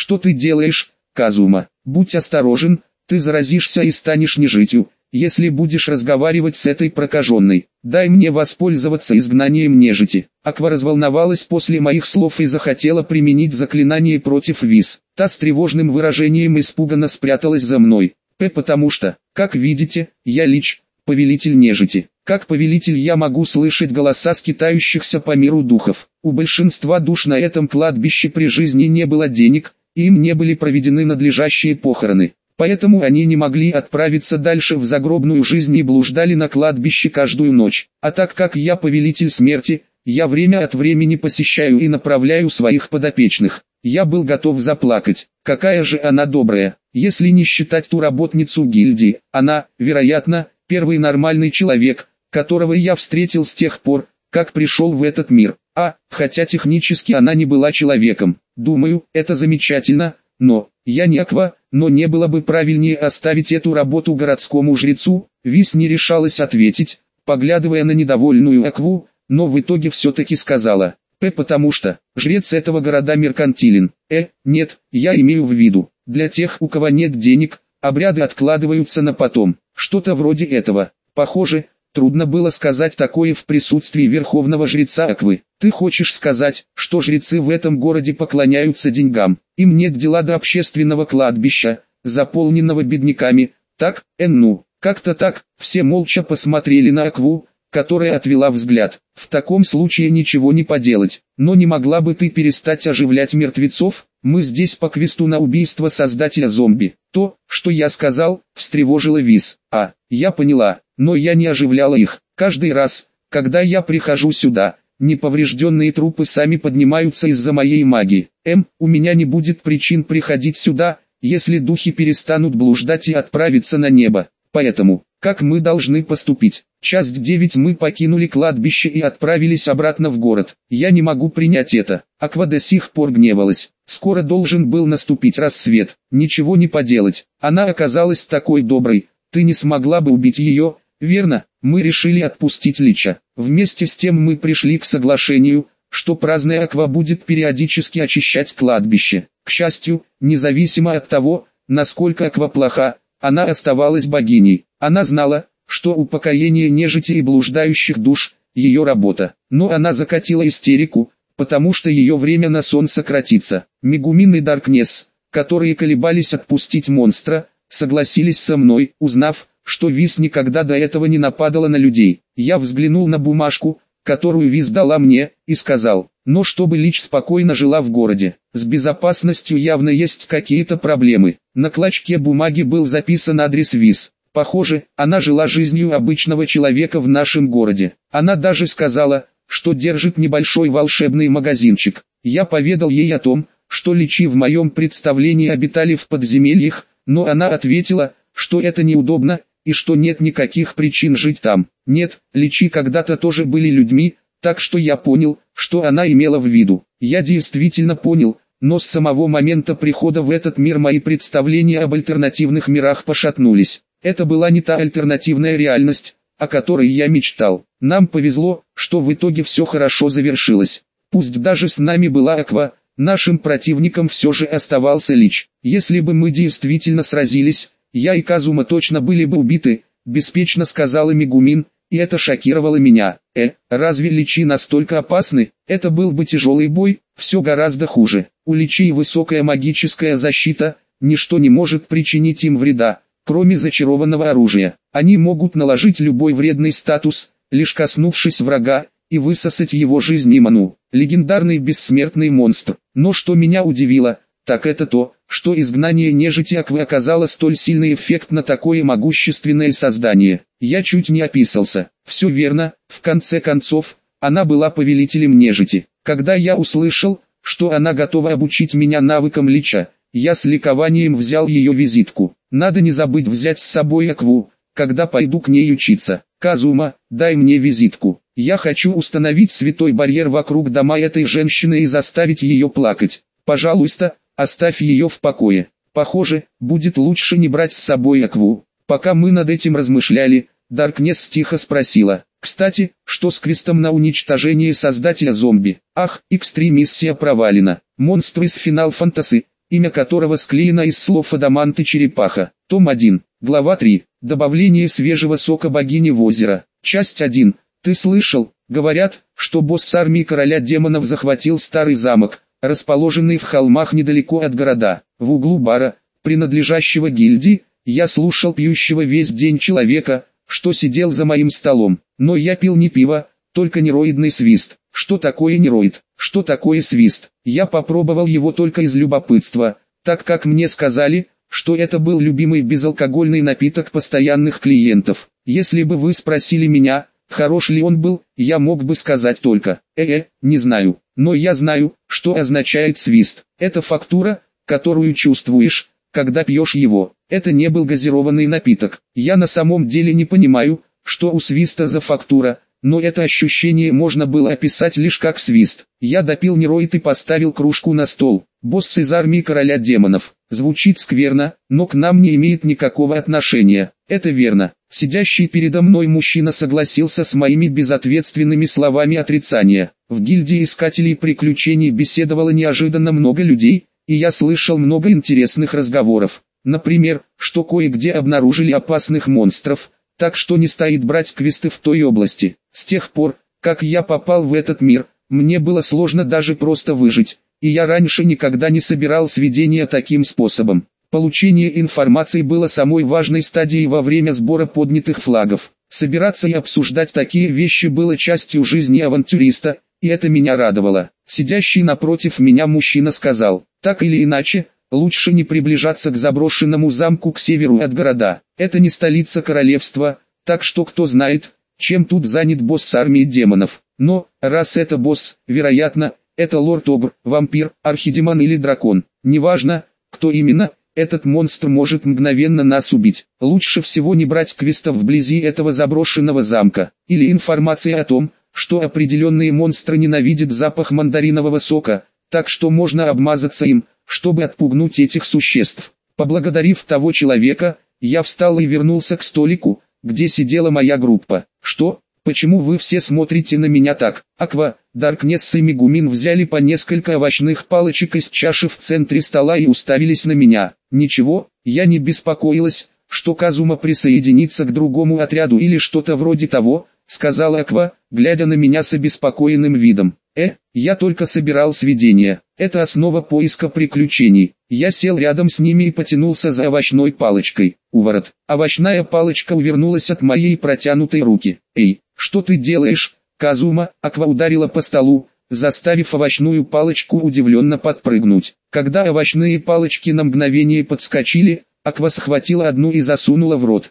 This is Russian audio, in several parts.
Что ты делаешь, Казума? Будь осторожен, ты заразишься и станешь нежитью, если будешь разговаривать с этой прокаженной. Дай мне воспользоваться изгнанием нежити. Аква разволновалась после моих слов и захотела применить заклинание против Виз. Та с тревожным выражением испуганно спряталась за мной. Потому что, как видите, я Лич, повелитель нежити. Как повелитель я могу слышать голоса скитающихся по миру духов. У большинства душ на этом кладбище при жизни не было денег, и им не были проведены надлежащие похороны. Поэтому они не могли отправиться дальше в загробную жизнь и блуждали на кладбище каждую ночь. А так как я повелитель смерти, я время от времени посещаю и направляю своих подопечных. Я был готов заплакать. Какая же она добрая. Если не считать ту работницу гильдии, она, вероятно, первый нормальный человек, которого я встретил с тех пор, как пришел в этот мир. Хотя технически она не была человеком. Думаю, это замечательно, но, я не Аква, но не было бы правильнее оставить эту работу городскому жрецу? Виз не решалась ответить, поглядывая на недовольную Акву, но в итоге все-таки сказала. Потому что, жрец этого города меркантилен. Нет, я имею в виду, для тех, у кого нет денег, обряды откладываются на потом. Что-то вроде этого. Похоже, трудно было сказать такое в присутствии верховного жреца Аквы. Ты хочешь сказать, что жрецы в этом городе поклоняются деньгам? Им нет дела до общественного кладбища, заполненного бедняками, так? Как-то так. Все молча посмотрели на Акву, которая отвела взгляд. В таком случае ничего не поделать. Но не могла бы ты перестать оживлять мертвецов? Мы здесь по квесту на убийство создателя зомби. То, что я сказал, встревожило Виз. Я поняла, но я не оживляла их. Каждый раз, когда я прихожу сюда, неповрежденные трупы сами поднимаются из-за моей магии. У меня не будет причин приходить сюда, если духи перестанут блуждать и отправиться на небо. Поэтому, как мы должны поступить? Часть 9 мы покинули кладбище и отправились обратно в город. Я не могу принять это. Аква до сих пор гневалась. Скоро должен был наступить рассвет. Ничего не поделать. Она оказалась такой доброй. Ты не смогла бы убить ее, верно? Мы решили отпустить Лича. Вместе с тем мы пришли к соглашению, что праздная Аква будет периодически очищать кладбище. К счастью, независимо от того, насколько Аква плоха, она оставалась богиней. Она знала, что упокоение нежити и блуждающих душ – ее работа. Но она закатила истерику, потому что ее время на сон сократится. Мегумин и Даркнесс, которые колебались отпустить монстра, согласились со мной, узнав, что Виз никогда до этого не нападала на людей. Я взглянул на бумажку, которую Виз дала мне, и сказал, но чтобы Лич спокойно жила в городе. С безопасностью явно есть какие-то проблемы. На клочке бумаги был записан адрес Виз. Похоже, она жила жизнью обычного человека в нашем городе. Она даже сказала, что держит небольшой волшебный магазинчик. Я поведал ей о том, что Личи в моем представлении обитали в подземельях, но она ответила, что это неудобно, и что нет никаких причин жить там. Нет, Личи когда-то тоже были людьми, так что я понял, что она имела в виду. Я действительно понял, но с самого момента прихода в этот мир мои представления об альтернативных мирах пошатнулись. Это была не та альтернативная реальность, о которой я мечтал. Нам повезло, что в итоге все хорошо завершилось. Пусть даже с нами была Аква, нашим противником все же оставался Лич. Если бы мы действительно сразились, я и Казума точно были бы убиты, беспечно сказала Мегумин, и это шокировало меня. Разве Личи настолько опасны? Это был бы тяжелый бой, все гораздо хуже. У Личей высокая магическая защита, ничто не может причинить им вреда, кроме зачарованного оружия. Они могут наложить любой вредный статус, лишь коснувшись врага, и высосать его жизнь и ману. Легендарный бессмертный монстр. Но что меня удивило, так это то, что изгнание нежити Аквы оказало столь сильный эффект на такое могущественное создание. Я чуть не описался. Все верно, в конце концов, она была повелителем нежити. Когда я услышал, что она готова обучить меня навыкам Лича, я с ликованием взял ее визитку. Надо не забыть взять с собой Акву, когда пойду к ней учиться. Казума, дай мне визитку. Я хочу установить святой барьер вокруг дома этой женщины и заставить ее плакать. Пожалуйста, оставь ее в покое. Похоже, будет лучше не брать с собой Акву. Пока мы над этим размышляли, Даркнесс тихо спросила. Кстати, что с квестом на уничтожение создателя зомби? Экстрим-миссия провалена. Монстры из Final Fantasy, имя которого склеено из слов «Адамант» и «Черепаха». Том 1, глава 3. Добавление свежего сока богини в озеро. Часть 1. Ты слышал? Говорят, что босс армии короля демонов захватил старый замок, расположенный в холмах недалеко от города. В углу бара, принадлежащего гильдии, я слушал пьющего весь день человека, что сидел за моим столом. Но я пил не пиво, только нероидный свист. Что такое нероид? Что такое свист? Я попробовал его только из любопытства, так как мне сказали, что это был любимый безалкогольный напиток постоянных клиентов. Если бы вы спросили меня, хорош ли он был, я мог бы сказать только, не знаю. Но я знаю, что означает свист. Это фактура, которую чувствуешь, когда пьешь его. Это не был газированный напиток. Я на самом деле не понимаю, что у свиста за фактура, но это ощущение можно было описать лишь как свист. Я допил нероид и поставил кружку на стол. Босс из армии короля демонов. Звучит скверно, но к нам не имеет никакого отношения. Это верно. Сидящий передо мной мужчина согласился с моими безответственными словами отрицания. В гильдии искателей приключений беседовало неожиданно много людей, и я слышал много интересных разговоров. Например, что кое-где обнаружили опасных монстров, так что не стоит брать квесты в той области. С тех пор, как я попал в этот мир, мне было сложно даже просто выжить, и я раньше никогда не собирал сведения таким способом. Получение информации было самой важной стадией во время сбора поднятых флагов. Собираться и обсуждать такие вещи было частью жизни авантюриста, и это меня радовало. Сидящий напротив меня мужчина сказал, так или иначе, лучше не приближаться к заброшенному замку к северу от города. Это не столица королевства, так что кто знает, чем тут занят босс армии демонов. Но, раз это босс, вероятно, это лорд Огр, вампир, архидемон или дракон. Неважно, кто именно, этот монстр может мгновенно нас убить. Лучше всего не брать квестов вблизи этого заброшенного замка. Или информация о том, что определенные монстры ненавидят запах мандаринового сока, так что можно обмазаться им, чтобы отпугнуть этих существ. Поблагодарив того человека, я встал и вернулся к столику, где сидела моя группа. Что? Почему вы все смотрите на меня так? Аква, Даркнесс и Мегумин взяли по несколько овощных палочек из чаши в центре стола и уставились на меня. Ничего, я не беспокоилась, что Казума присоединится к другому отряду или что-то вроде того, сказала Аква, глядя на меня с обеспокоенным видом. Я только собирал сведения. Это основа поиска приключений. Я сел рядом с ними и потянулся за овощной палочкой. Уворот. Овощная палочка увернулась от моей протянутой руки. Эй, что ты делаешь, Казума? Аква ударила по столу, заставив овощную палочку удивленно подпрыгнуть. Когда овощные палочки на мгновение подскочили, Аква схватила одну и засунула в рот.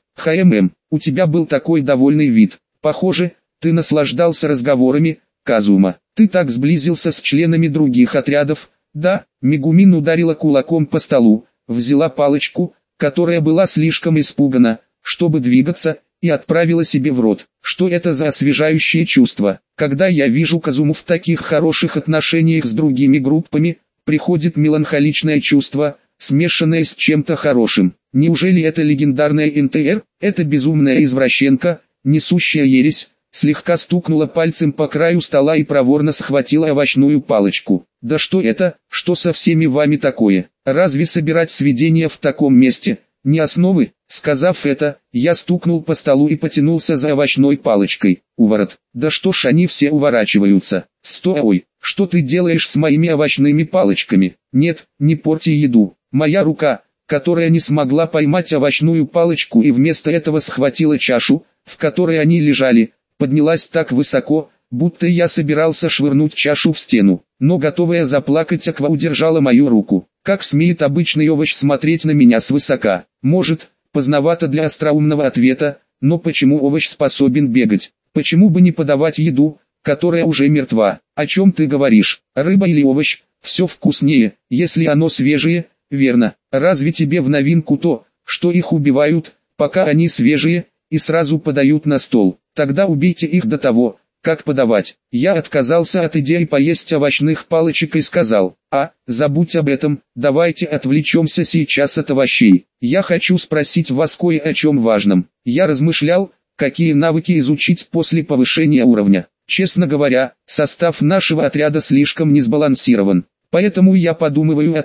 У тебя был такой довольный вид. Похоже, ты наслаждался разговорами, Казума. Ты так сблизился с членами других отрядов. Да, Мегумин ударила кулаком по столу, взяла палочку, которая была слишком испугана, чтобы двигаться, и отправила себе в рот. Что это за освежающее чувство? Когда я вижу Казуму в таких хороших отношениях с другими группами, приходит меланхоличное чувство, смешанное с чем-то хорошим. Неужели это легендарная НТР? Это безумная извращенка, несущая ересь, слегка стукнула пальцем по краю стола и проворно схватила овощную палочку. Да что это, что со всеми вами такое? Разве собирать сведения в таком месте не основы? Сказав это, я стукнул по столу и потянулся за овощной палочкой. Уворот. Да что ж они все уворачиваются? Стой, что ты делаешь с моими овощными палочками? Нет, не порти еду. Моя рука, которая не смогла поймать овощную палочку и вместо этого схватила чашу, в которой они лежали, поднялась так высоко, будто я собирался швырнуть чашу в стену. Но готовая заплакать Аква удержала мою руку. Как смеет обычный овощ смотреть на меня свысока? Может, поздновато для остроумного ответа, но почему овощ способен бегать? Почему бы не подавать еду, которая уже мертва? О чем ты говоришь? Рыба или овощ? Все вкуснее, если оно свежее, верно. Разве тебе в новинку то, что их убивают, пока они свежие, и сразу подают на стол? Тогда убейте их до того, как подавать. Я отказался от идеи поесть овощных палочек и сказал, забудь об этом, давайте отвлечемся сейчас от овощей. Я хочу спросить вас кое о чем важном. Я размышлял, какие навыки изучить после повышения уровня. Честно говоря, состав нашего отряда слишком не сбалансирован. Поэтому я подумываю о том,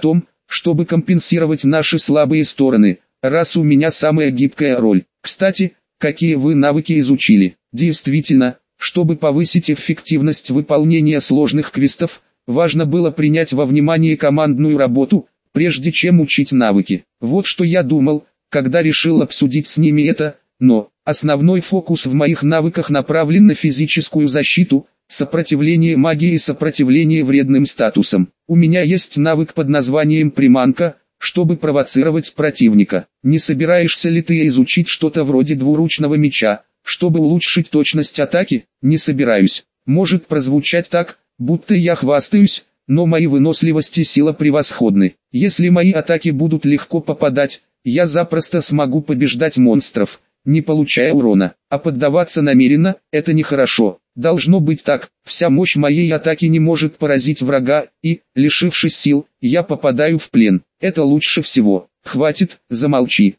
чтобы компенсировать наши слабые стороны, раз у меня самая гибкая роль. Кстати, какие вы навыки изучили? Действительно, чтобы повысить эффективность выполнения сложных квестов, важно было принять во внимание командную работу, прежде чем учить навыки. Вот что я думал, когда решил обсудить с ними это, но основной фокус в моих навыках направлен на физическую защиту, сопротивление магии и сопротивление вредным статусам. У меня есть навык под названием «Приманка», чтобы провоцировать противника. Не собираешься ли ты изучить что-то вроде двуручного меча, чтобы улучшить точность атаки? Не собираюсь. Может прозвучать так, будто я хвастаюсь, но мои выносливость и сила превосходны. Если мои атаки будут легко попадать, я запросто смогу побеждать монстров, не получая урона. А поддаваться намеренно – это нехорошо. Должно быть так, вся мощь моей атаки не может поразить врага, и, лишившись сил, я попадаю в плен. Это лучше всего. Хватит, замолчи.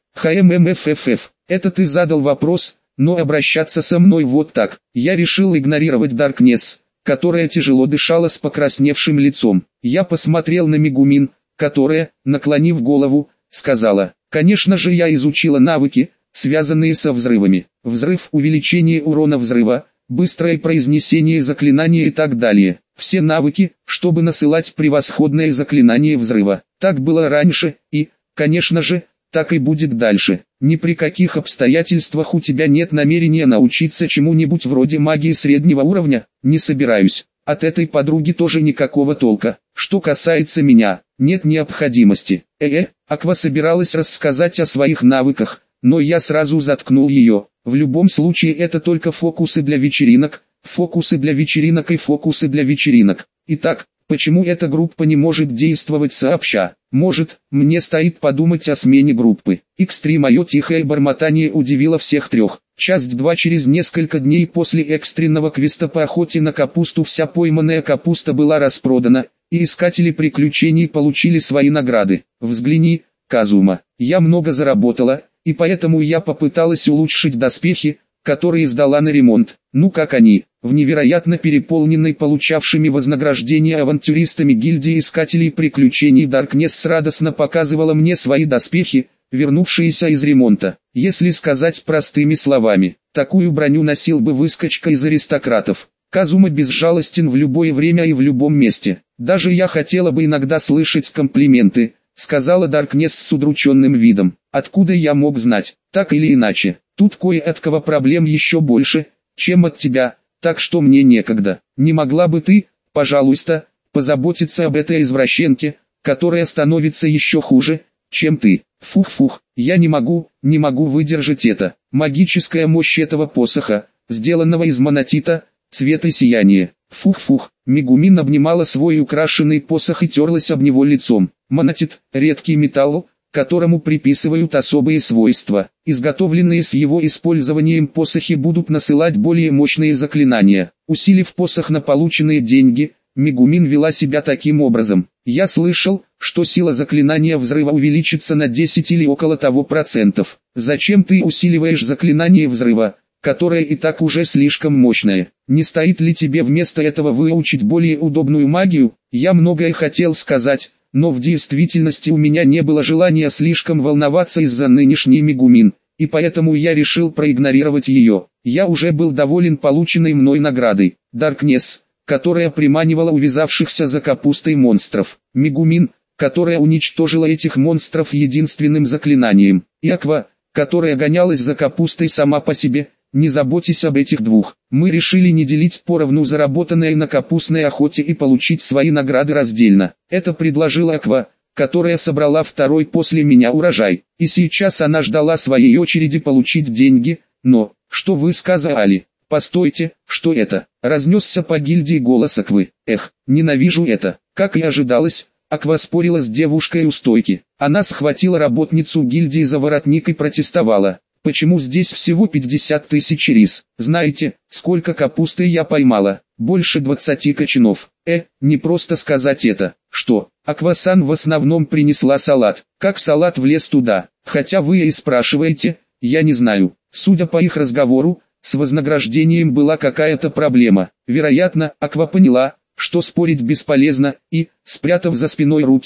ХММФФФ. Это ты задал вопрос, но обращаться со мной вот так. Я решил игнорировать Даркнесс, которая тяжело дышала с покрасневшим лицом. Я посмотрел на Мегумин, которая, наклонив голову, сказала: «Конечно же я изучила навыки, связанные со взрывами. Взрыв, увеличение урона взрыва, быстрое произнесение заклинания и так далее. Все навыки, чтобы насылать превосходное заклинание взрыва. Так было раньше, и, конечно же, так и будет дальше. Ни при каких обстоятельствах у тебя нет намерения научиться чему-нибудь вроде магии среднего уровня? Не собираюсь. От этой подруги тоже никакого толка. Что касается меня, нет необходимости». Аква собиралась рассказать о своих навыках, но я сразу заткнул ее. В любом случае это только фокусы для вечеринок, фокусы для вечеринок и фокусы для вечеринок. Итак, почему эта группа не может действовать сообща? Может, мне стоит подумать о смене группы. X3. Мое тихое бормотание удивило всех трех. Часть 2. Через несколько дней после экстренного квеста по охоте на капусту вся пойманная капуста была распродана, и искатели приключений получили свои награды. Взгляни, Казума, я много заработала, и поэтому я попыталась улучшить доспехи, которые сдала на ремонт. Ну как они, в невероятно переполненной получавшими вознаграждение авантюристами гильдии искателей приключений Даркнесс радостно показывала мне свои доспехи, вернувшиеся из ремонта. Если сказать простыми словами, такую броню носил бы выскочка из аристократов. Казума безжалостен в любое время и в любом месте. Даже я хотела бы иногда слышать комплименты, сказала Даркнесс с удрученным видом. Откуда я мог знать? Так или иначе, тут кое от кого проблем еще больше, чем от тебя, так что мне некогда. Не могла бы ты, пожалуйста, позаботиться об этой извращенке, которая становится еще хуже, чем ты? Фух-фух, я не могу выдержать это. Магическая мощь этого посоха, сделанного из монотита, цвета сияния. Фух-фух, Мегумин обнимала свой украшенный посох и терлась об него лицом. Монотит – редкий металл, которому приписывают особые свойства. Изготовленные с его использованием посохи будут насылать более мощные заклинания. Усилив посох на полученные деньги, Мегумин вела себя таким образом. Я слышал, что сила заклинания взрыва увеличится на 10 или около того процентов. Зачем ты усиливаешь заклинание взрыва, которое и так уже слишком мощное? Не стоит ли тебе вместо этого выучить более удобную магию? Я многое хотел сказать, но в действительности у меня не было желания слишком волноваться из-за нынешней Мегумин, и поэтому я решил проигнорировать ее. Я уже был доволен полученной мной наградой. Даркнесс, которая приманивала увязавшихся за капустой монстров. Мегумин, которая уничтожила этих монстров единственным заклинанием. И Аква, которая гонялась за капустой сама по себе. Не заботьтесь об этих двух. Мы решили не делить поровну заработанное на капустной охоте и получить свои награды раздельно. Это предложила Аква, которая собрала второй после меня урожай. И сейчас она ждала своей очереди получить деньги, но, что вы сказали? Постойте, что это? Разнесся по гильдии голос Аквы. Эх, ненавижу это. Как и ожидалось, Аква спорила с девушкой у стойки. Она схватила работницу гильдии за воротник и протестовала. Почему здесь всего 50 тысяч рис? Знаете, сколько капусты я поймала? Больше 20 кочанов. Не просто сказать это. Что? Аква-сан в основном принесла салат. Как салат влез туда? Хотя вы и спрашиваете, я не знаю. Судя по их разговору, с вознаграждением была какая-то проблема. Вероятно, Аква поняла, что спорить бесполезно, и, спрятав за спиной руки,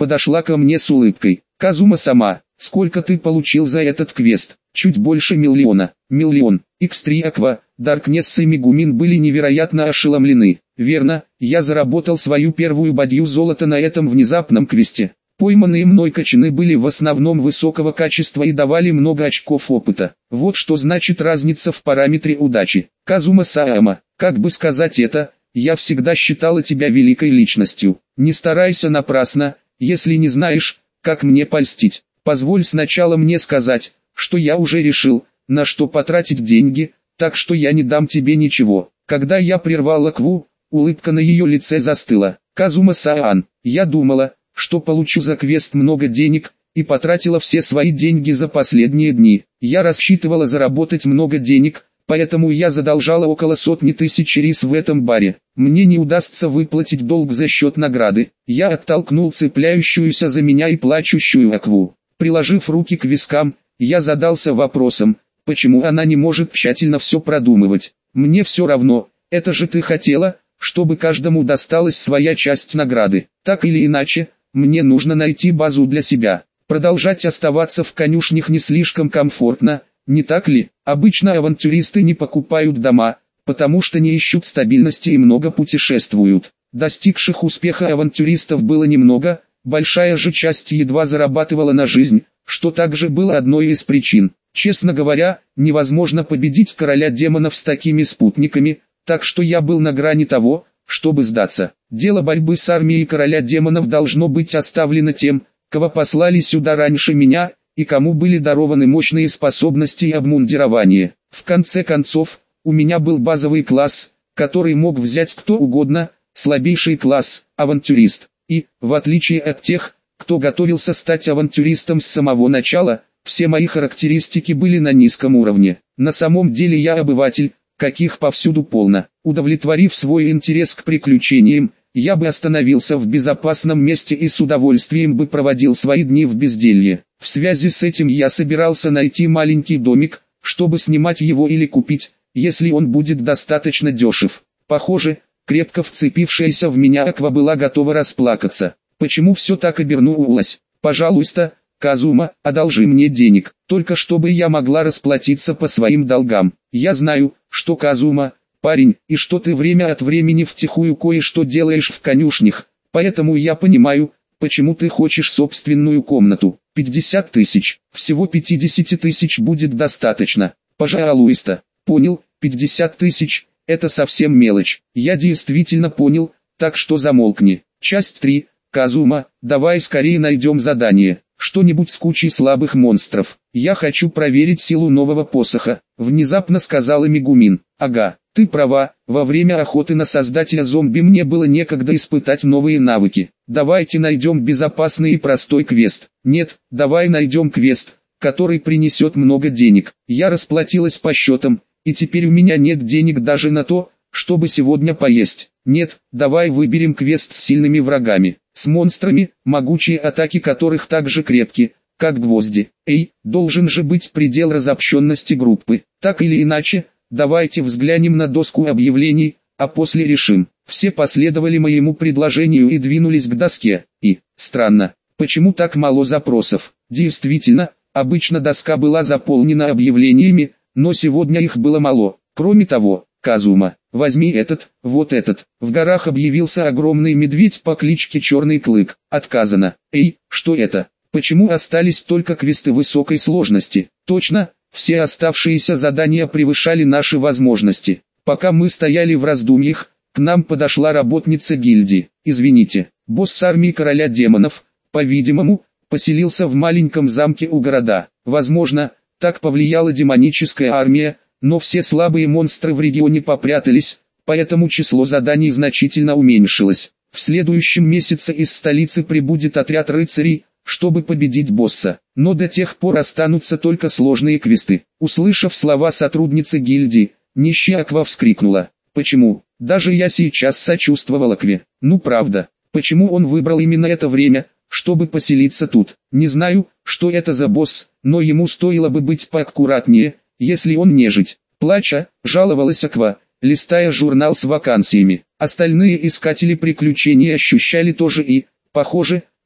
подошла ко мне с улыбкой. Казума-сама, сколько ты получил за этот квест? Чуть больше миллиона. Миллион. X3 Aqua, Darkness и Мегумин были невероятно ошеломлены. Верно, я заработал свою первую бадью золота на этом внезапном квесте. Пойманные мной качаны были в основном высокого качества и давали много очков опыта. Вот что значит разница в параметре удачи. Казума-сама, как бы сказать это, я всегда считала тебя великой личностью. Не старайся напрасно, если не знаешь, как мне польстить. Позволь сначала мне сказать, что я уже решил, на что потратить деньги, так что я не дам тебе ничего. Когда я прервал Акву, улыбка на ее лице застыла. Казума-сан, я думала, что получу за квест много денег, и потратила все свои деньги за последние дни. Я рассчитывала заработать много денег, поэтому я задолжала около 100 тысяч рис в этом баре. Мне не удастся выплатить долг за счет награды. Я оттолкнул цепляющуюся за меня и плачущую Акву. Приложив руки к вискам, я задался вопросом, почему она не может тщательно все продумывать. Мне все равно, это же ты хотела, чтобы каждому досталась своя часть награды. Так или иначе, мне нужно найти базу для себя. Продолжать оставаться в конюшнях не слишком комфортно, не так ли? Обычно авантюристы не покупают дома, потому что не ищут стабильности и много путешествуют. Достигших успеха авантюристов было немного, большая же часть едва зарабатывала на жизнь, что также было одной из причин. Честно говоря, невозможно победить короля демонов с такими спутниками, так что я был на грани того, чтобы сдаться. Дело борьбы с армией короля демонов должно быть оставлено тем, кого послали сюда раньше меня, и кому были дарованы мощные способности и обмундирование. В конце концов, у меня был базовый класс, который мог взять кто угодно, слабейший класс, авантюрист. И, в отличие от тех, кто готовился стать авантюристом с самого начала, все мои характеристики были на низком уровне. На самом деле я обыватель, каких повсюду полно. Удовлетворив свой интерес к приключениям, я бы остановился в безопасном месте и с удовольствием бы проводил свои дни в безделье. В связи с этим я собирался найти маленький домик, чтобы снимать его или купить, если он будет достаточно дешев. Похоже, крепко вцепившаяся в меня Аква была готова расплакаться. Почему все так обернулось? Пожалуйста, Казума, одолжи мне денег, только чтобы я могла расплатиться по своим долгам. Я знаю, что Казума, парень, и что ты время от времени втихую кое-что делаешь в конюшнях, поэтому я понимаю, почему ты хочешь собственную комнату. 50 тысяч, всего 50 тысяч будет достаточно. Пожалуйста, понял, 50 тысяч, это совсем мелочь. Я действительно понял, так что замолкни. Часть 3, Казума, давай скорее найдем задание. Что-нибудь с кучей слабых монстров. Я хочу проверить силу нового посоха, внезапно сказала Мегумин. Ага, ты права, во время охоты на создателя зомби мне было некогда испытать новые навыки. Давайте найдем безопасный и простой квест. Нет, давай найдем квест, который принесет много денег. Я расплатилась по счетам, и теперь у меня нет денег даже на то, чтобы сегодня поесть. Нет, давай выберем квест с сильными врагами, с монстрами, могучие атаки которых так же крепки, как гвозди. Эй, должен же быть предел разобщенности группы. Так или иначе, давайте взглянем на доску объявлений, а после решим. Все последовали моему предложению и двинулись к доске. И, странно, почему так мало запросов? Действительно, обычно доска была заполнена объявлениями, но сегодня их было мало. Кроме того, Казума, возьми этот, вот этот. В горах объявился огромный медведь по кличке Черный Клык. Отказано. Эй, что это? Почему остались только квесты высокой сложности? Точно, все оставшиеся задания превышали наши возможности. Пока мы стояли в раздумьях, к нам подошла работница гильдии. Извините, босс армии короля демонов, по-видимому, поселился в маленьком замке у города. Возможно, так повлияла демоническая армия, но все слабые монстры в регионе попрятались, поэтому число заданий значительно уменьшилось. В следующем месяце из столицы прибудет отряд рыцарей, чтобы победить босса, но до тех пор останутся только сложные квесты. Услышав слова сотрудницы гильдии, нищая Аква вскрикнула. Почему? Даже я сейчас сочувствовал Акве. Ну правда, почему он выбрал именно это время, чтобы поселиться тут? Не знаю, что это за босс, но ему стоило бы быть поаккуратнее, если он нежить. Плача, жаловалась Аква, листая журнал с вакансиями. Остальные искатели приключений ощущали тоже и, похоже,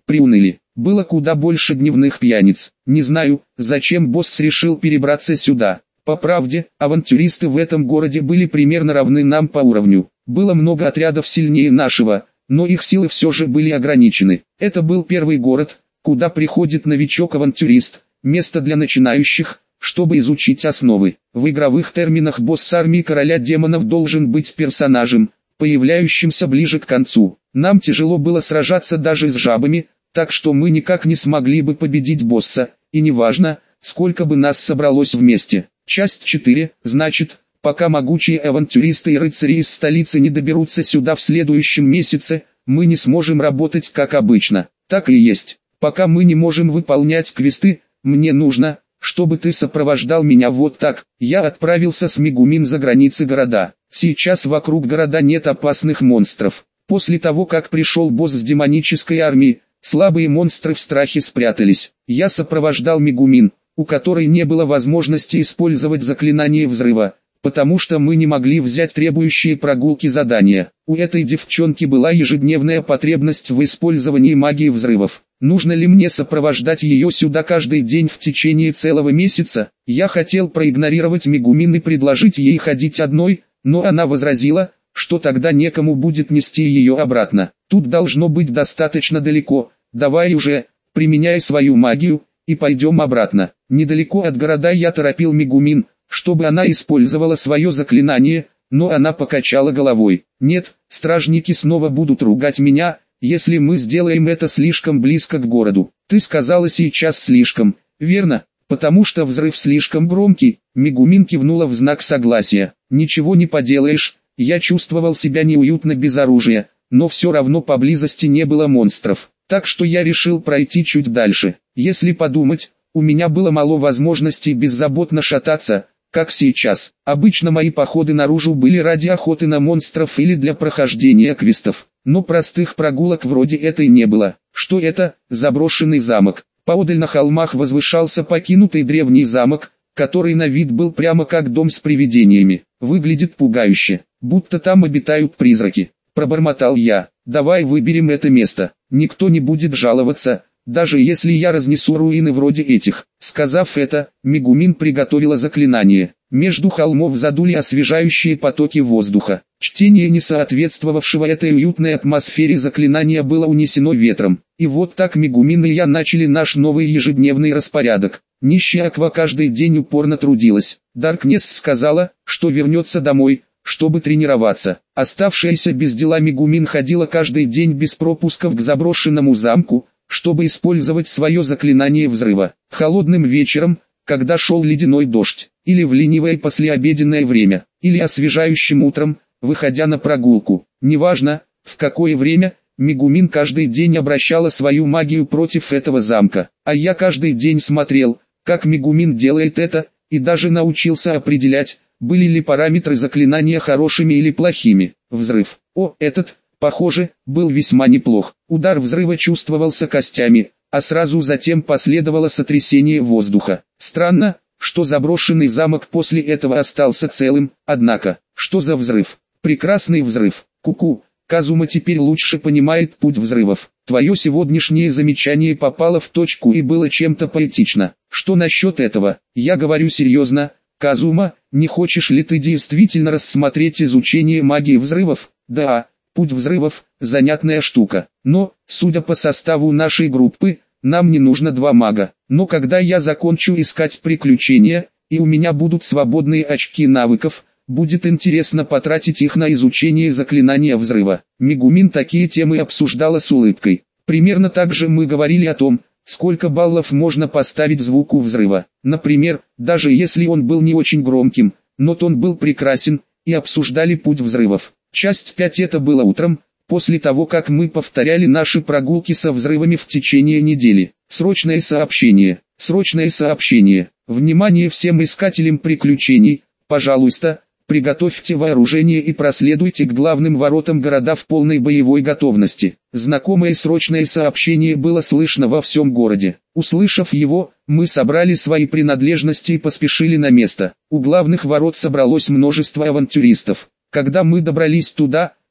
приуныли. Было куда больше дневных пьяниц. Не знаю, зачем босс решил перебраться сюда. По правде, авантюристы в этом городе были примерно равны нам по уровню. Было много отрядов сильнее нашего, но их силы все же были ограничены. Это был первый город, куда приходит новичок-авантюрист, место для начинающих, чтобы изучить основы. В игровых терминах босс армии короля демонов должен быть персонажем, появляющимся ближе к концу. Нам тяжело было сражаться даже с жабами, так что мы никак не смогли бы победить босса, и неважно, сколько бы нас собралось вместе. Часть 4, значит, пока могучие авантюристы и рыцари из столицы не доберутся сюда в следующем месяце, мы не сможем работать как обычно. Так и есть. Пока мы не можем выполнять квесты, мне нужно, чтобы ты сопровождал меня вот так. Я отправился с Мегумин за границы города. Сейчас вокруг города нет опасных монстров. После того, как пришел босс с демонической армией, слабые монстры в страхе спрятались. Я сопровождал Мегумин, у которой не было возможности использовать заклинание взрыва, потому что мы не могли взять требующие прогулки задания. У этой девчонки была ежедневная потребность в использовании магии взрывов. Нужно ли мне сопровождать ее сюда каждый день в течение целого месяца? Я хотел проигнорировать Мегумин и предложить ей ходить одной, но она возразила, что тогда некому будет нести ее обратно. Тут должно быть достаточно далеко, давай уже, применяй свою магию, и пойдем обратно. Недалеко от города я торопил Мегумин, чтобы она использовала свое заклинание, но она покачала головой. Нет, стражники снова будут ругать меня, если мы сделаем это слишком близко к городу. Ты сказала сейчас слишком, верно? Потому что взрыв слишком громкий. Мегумин кивнула в знак согласия. Ничего не поделаешь, я чувствовал себя неуютно без оружия, но все равно поблизости не было монстров. Так что я решил пройти чуть дальше. Если подумать, у меня было мало возможностей беззаботно шататься, как сейчас. Обычно мои походы наружу были ради охоты на монстров или для прохождения квестов. Но простых прогулок вроде этой не было. Что это? Заброшенный замок. Поодаль на холмах возвышался покинутый древний замок, который на вид был прямо как дом с привидениями. Выглядит пугающе, будто там обитают призраки. Пробормотал я. Давай выберем это место. Никто не будет жаловаться, даже если я разнесу руины вроде этих. Сказав это, Мегумин приготовила заклинание. Между холмов задули освежающие потоки воздуха. Чтение не соответствовавшего этой уютной атмосфере заклинания было унесено ветром. И вот так Мегумин и я начали наш новый ежедневный распорядок. Нищая Аква каждый день упорно трудилась. Даркнесс сказала, что вернется домой, чтобы тренироваться. Оставшаяся без дела Мегумин ходила каждый день без пропусков к заброшенному замку, чтобы использовать свое заклинание взрыва. Холодным вечером, когда шел ледяной дождь, или в ленивое послеобеденное время, или освежающим утром, выходя на прогулку. Неважно, в какое время, Мегумин каждый день обращала свою магию против этого замка. А я каждый день смотрел, как Мегумин делает это, и даже научился определять, были ли параметры заклинания хорошими или плохими. Взрыв. О, этот, похоже, был весьма неплох. Удар взрыва чувствовался костями, а сразу затем последовало сотрясение воздуха. Странно, что заброшенный замок после этого остался целым, однако, что за взрыв? Прекрасный взрыв. Ку-ку, Казума теперь лучше понимает путь взрывов. Твое сегодняшнее замечание попало в точку и было чем-то поэтично. Что насчет этого? Я говорю серьезно, Казума, не хочешь ли ты действительно рассмотреть изучение магии взрывов? Да, путь взрывов – занятная штука. Но, судя по составу нашей группы, нам не нужно два мага. Но когда я закончу искать приключения, и у меня будут свободные очки навыков, будет интересно потратить их на изучение заклинания взрыва. Мегумин такие темы обсуждала с улыбкой. Примерно так же мы говорили о том, сколько баллов можно поставить звуку взрыва. Например, даже если он был не очень громким, но тон был прекрасен, и обсуждали путь взрывов. Часть 5 это было утром, после того как мы повторяли наши прогулки со взрывами в течение недели. Срочное сообщение. Срочное сообщение. Внимание всем искателям приключений, пожалуйста, приготовьте вооружение и проследуйте к главным воротам города в полной боевой готовности. Знакомое срочное сообщение было слышно во всем городе. Услышав его, мы собрали свои принадлежности и поспешили на место. У главных ворот собралось множество авантюристов. Когда мы добрались туда,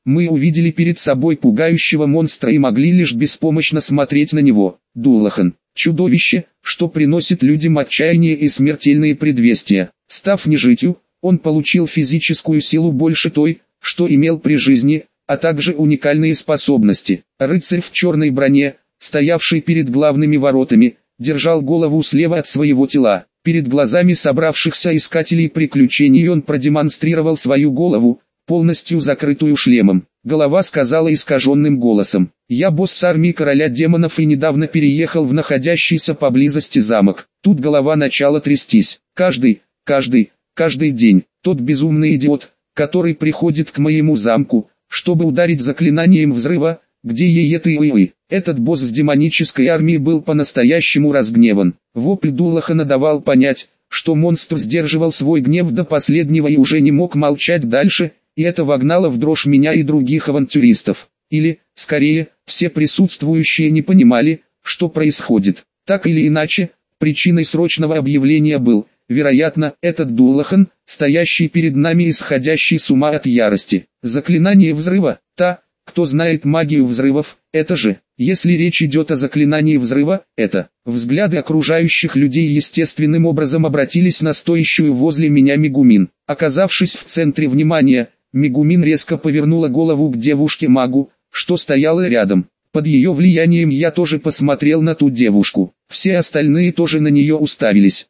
Мы увидели перед собой пугающего монстра и могли лишь беспомощно смотреть на него. Дулахан. Чудовище, что приносит людям отчаяние и смертельные предвестия. Став нежитью, он получил физическую силу больше той, что имел при жизни, а также уникальные способности. Рыцарь в черной броне, стоявший перед главными воротами, держал голову слева от своего тела. Перед глазами собравшихся искателей приключений он продемонстрировал свою голову, полностью закрытую шлемом. Голова сказала искаженным голосом: «Я босс армии короля демонов и недавно переехал в находящийся поблизости замок». Тут голова начала трястись. Каждый день, тот безумный идиот, который приходит к моему замку, чтобы ударить заклинанием взрыва, где ей. Этот босс с демонической армией был по-настоящему разгневан. Вопль Дулахана давал понять, что монстр сдерживал свой гнев до последнего и уже не мог молчать дальше, и это вогнало в дрожь меня и других авантюристов. Или, скорее, все присутствующие не понимали, что происходит. Так или иначе, причиной срочного объявления был, вероятно, этот Дулахан, стоящий перед нами и сходящий с ума от ярости. Заклинание взрыва. Кто знает магию взрывов, это же, если речь идет о заклинании взрыва, это. Взгляды окружающих людей естественным образом обратились на стоящую возле меня Мегумин. Оказавшись в центре внимания, Мегумин резко повернула голову к девушке-магу, что стояла рядом. Под ее влиянием я тоже посмотрел на ту девушку. Все остальные тоже на нее уставились.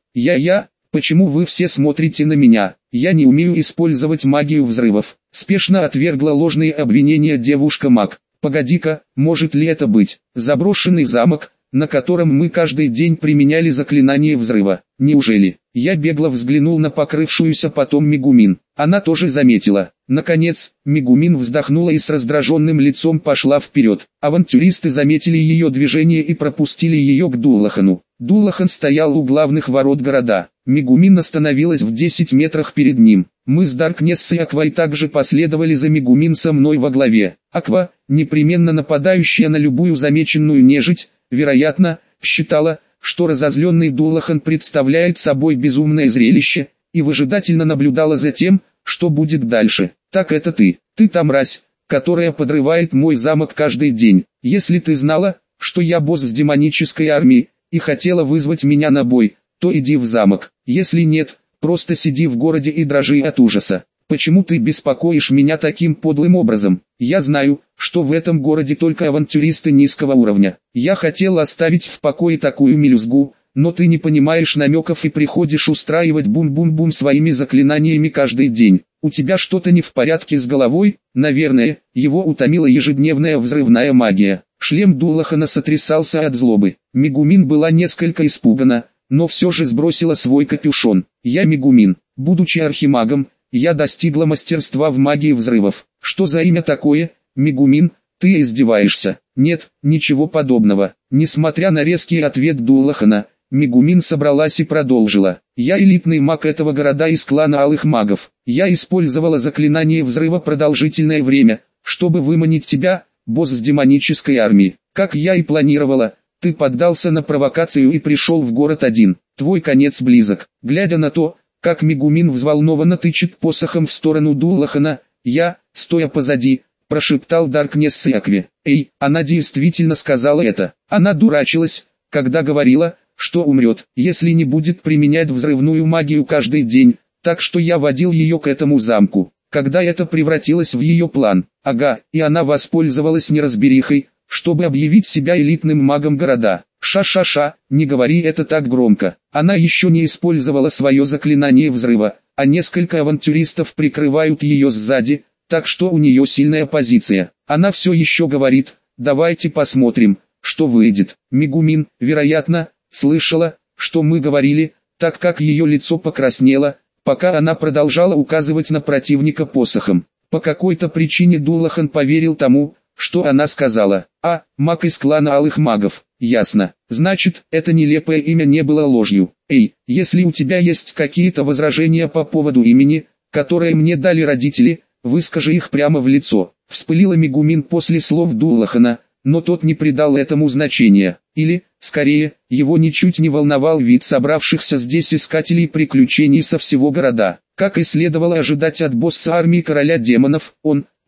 Почему вы все смотрите на меня? Я не умею использовать магию взрывов. Спешно отвергла ложные обвинения девушка-маг. Погоди-ка, может ли это быть заброшенный замок, на котором мы каждый день применяли заклинание взрыва? Неужели? Я бегло взглянул на покрывшуюся потом Мегумин. Она тоже заметила. Наконец, Мегумин вздохнула и с раздраженным лицом пошла вперед. Авантюристы заметили ее движение и пропустили ее к Дулахану. Дулахан стоял у главных ворот города. Мегумин остановилась в 10 метрах перед ним. Мы с Даркнесс и Аквой также последовали за Мегумин со мной во главе. Аква, непременно нападающая на любую замеченную нежить, вероятно, считала, что разозленный Дулахан представляет собой безумное зрелище, и выжидательно наблюдала за тем, что будет дальше. Так это ты та мразь, которая подрывает мой замок каждый день. Если ты знала, что я босс с демонической армией, и хотела вызвать меня на бой, то иди в замок. Если нет, просто сиди в городе и дрожи от ужаса. Почему ты беспокоишь меня таким подлым образом? Я знаю, что в этом городе только авантюристы низкого уровня. Я хотел оставить в покое такую мелюзгу, но ты не понимаешь намеков и приходишь устраивать бум-бум-бум своими заклинаниями каждый день. У тебя что-то не в порядке с головой? Наверное, его утомила ежедневная взрывная магия. Шлем Дулахана сотрясался от злобы. Мегумин была несколько испугана, но все же сбросила свой капюшон. Я Мегумин. Будучи архимагом, я достигла мастерства в магии взрывов. Что за имя такое, Мегумин? Ты издеваешься? Нет, ничего подобного. Несмотря на резкий ответ Дулахана, Мегумин собралась и продолжила. Я элитный маг этого города из клана Алых Магов. Я использовала заклинание взрыва продолжительное время, чтобы выманить тебя, босс с демонической армией. Как я и планировала, ты поддался на провокацию и пришел в город один. Твой конец близок. Глядя на то, как Мегумин взволнованно тычет посохом в сторону Дулахана, я, стоя позади, прошептал Даркнесс и Акве. Она действительно сказала это. Она дурачилась, когда говорила, что умрет, если не будет применять взрывную магию каждый день, так что я водил ее к этому замку. Когда это превратилось в ее план, и она воспользовалась неразберихой, чтобы объявить себя элитным магом города. Ша-ша-ша, не говори это так громко. Она еще не использовала свое заклинание взрыва, а несколько авантюристов прикрывают ее сзади, так что у нее сильная позиция. Она все еще говорит, давайте посмотрим, что выйдет. Мегумин, вероятно, слышала, что мы говорили, так как ее лицо покраснело, пока она продолжала указывать на противника посохом. По какой-то причине Дулахан поверил тому, что она сказала. Маг из клана Алых Магов. Ясно. Значит, это нелепое имя не было ложью. Если у тебя есть какие-то возражения по поводу имени, которое мне дали родители, выскажи их прямо в лицо. Вспылила Мегумин после слов Дулахана, но тот не придал этому значения. Или, скорее, его ничуть не волновал вид собравшихся здесь искателей приключений со всего города. Как и следовало ожидать от босса армии короля демонов, он,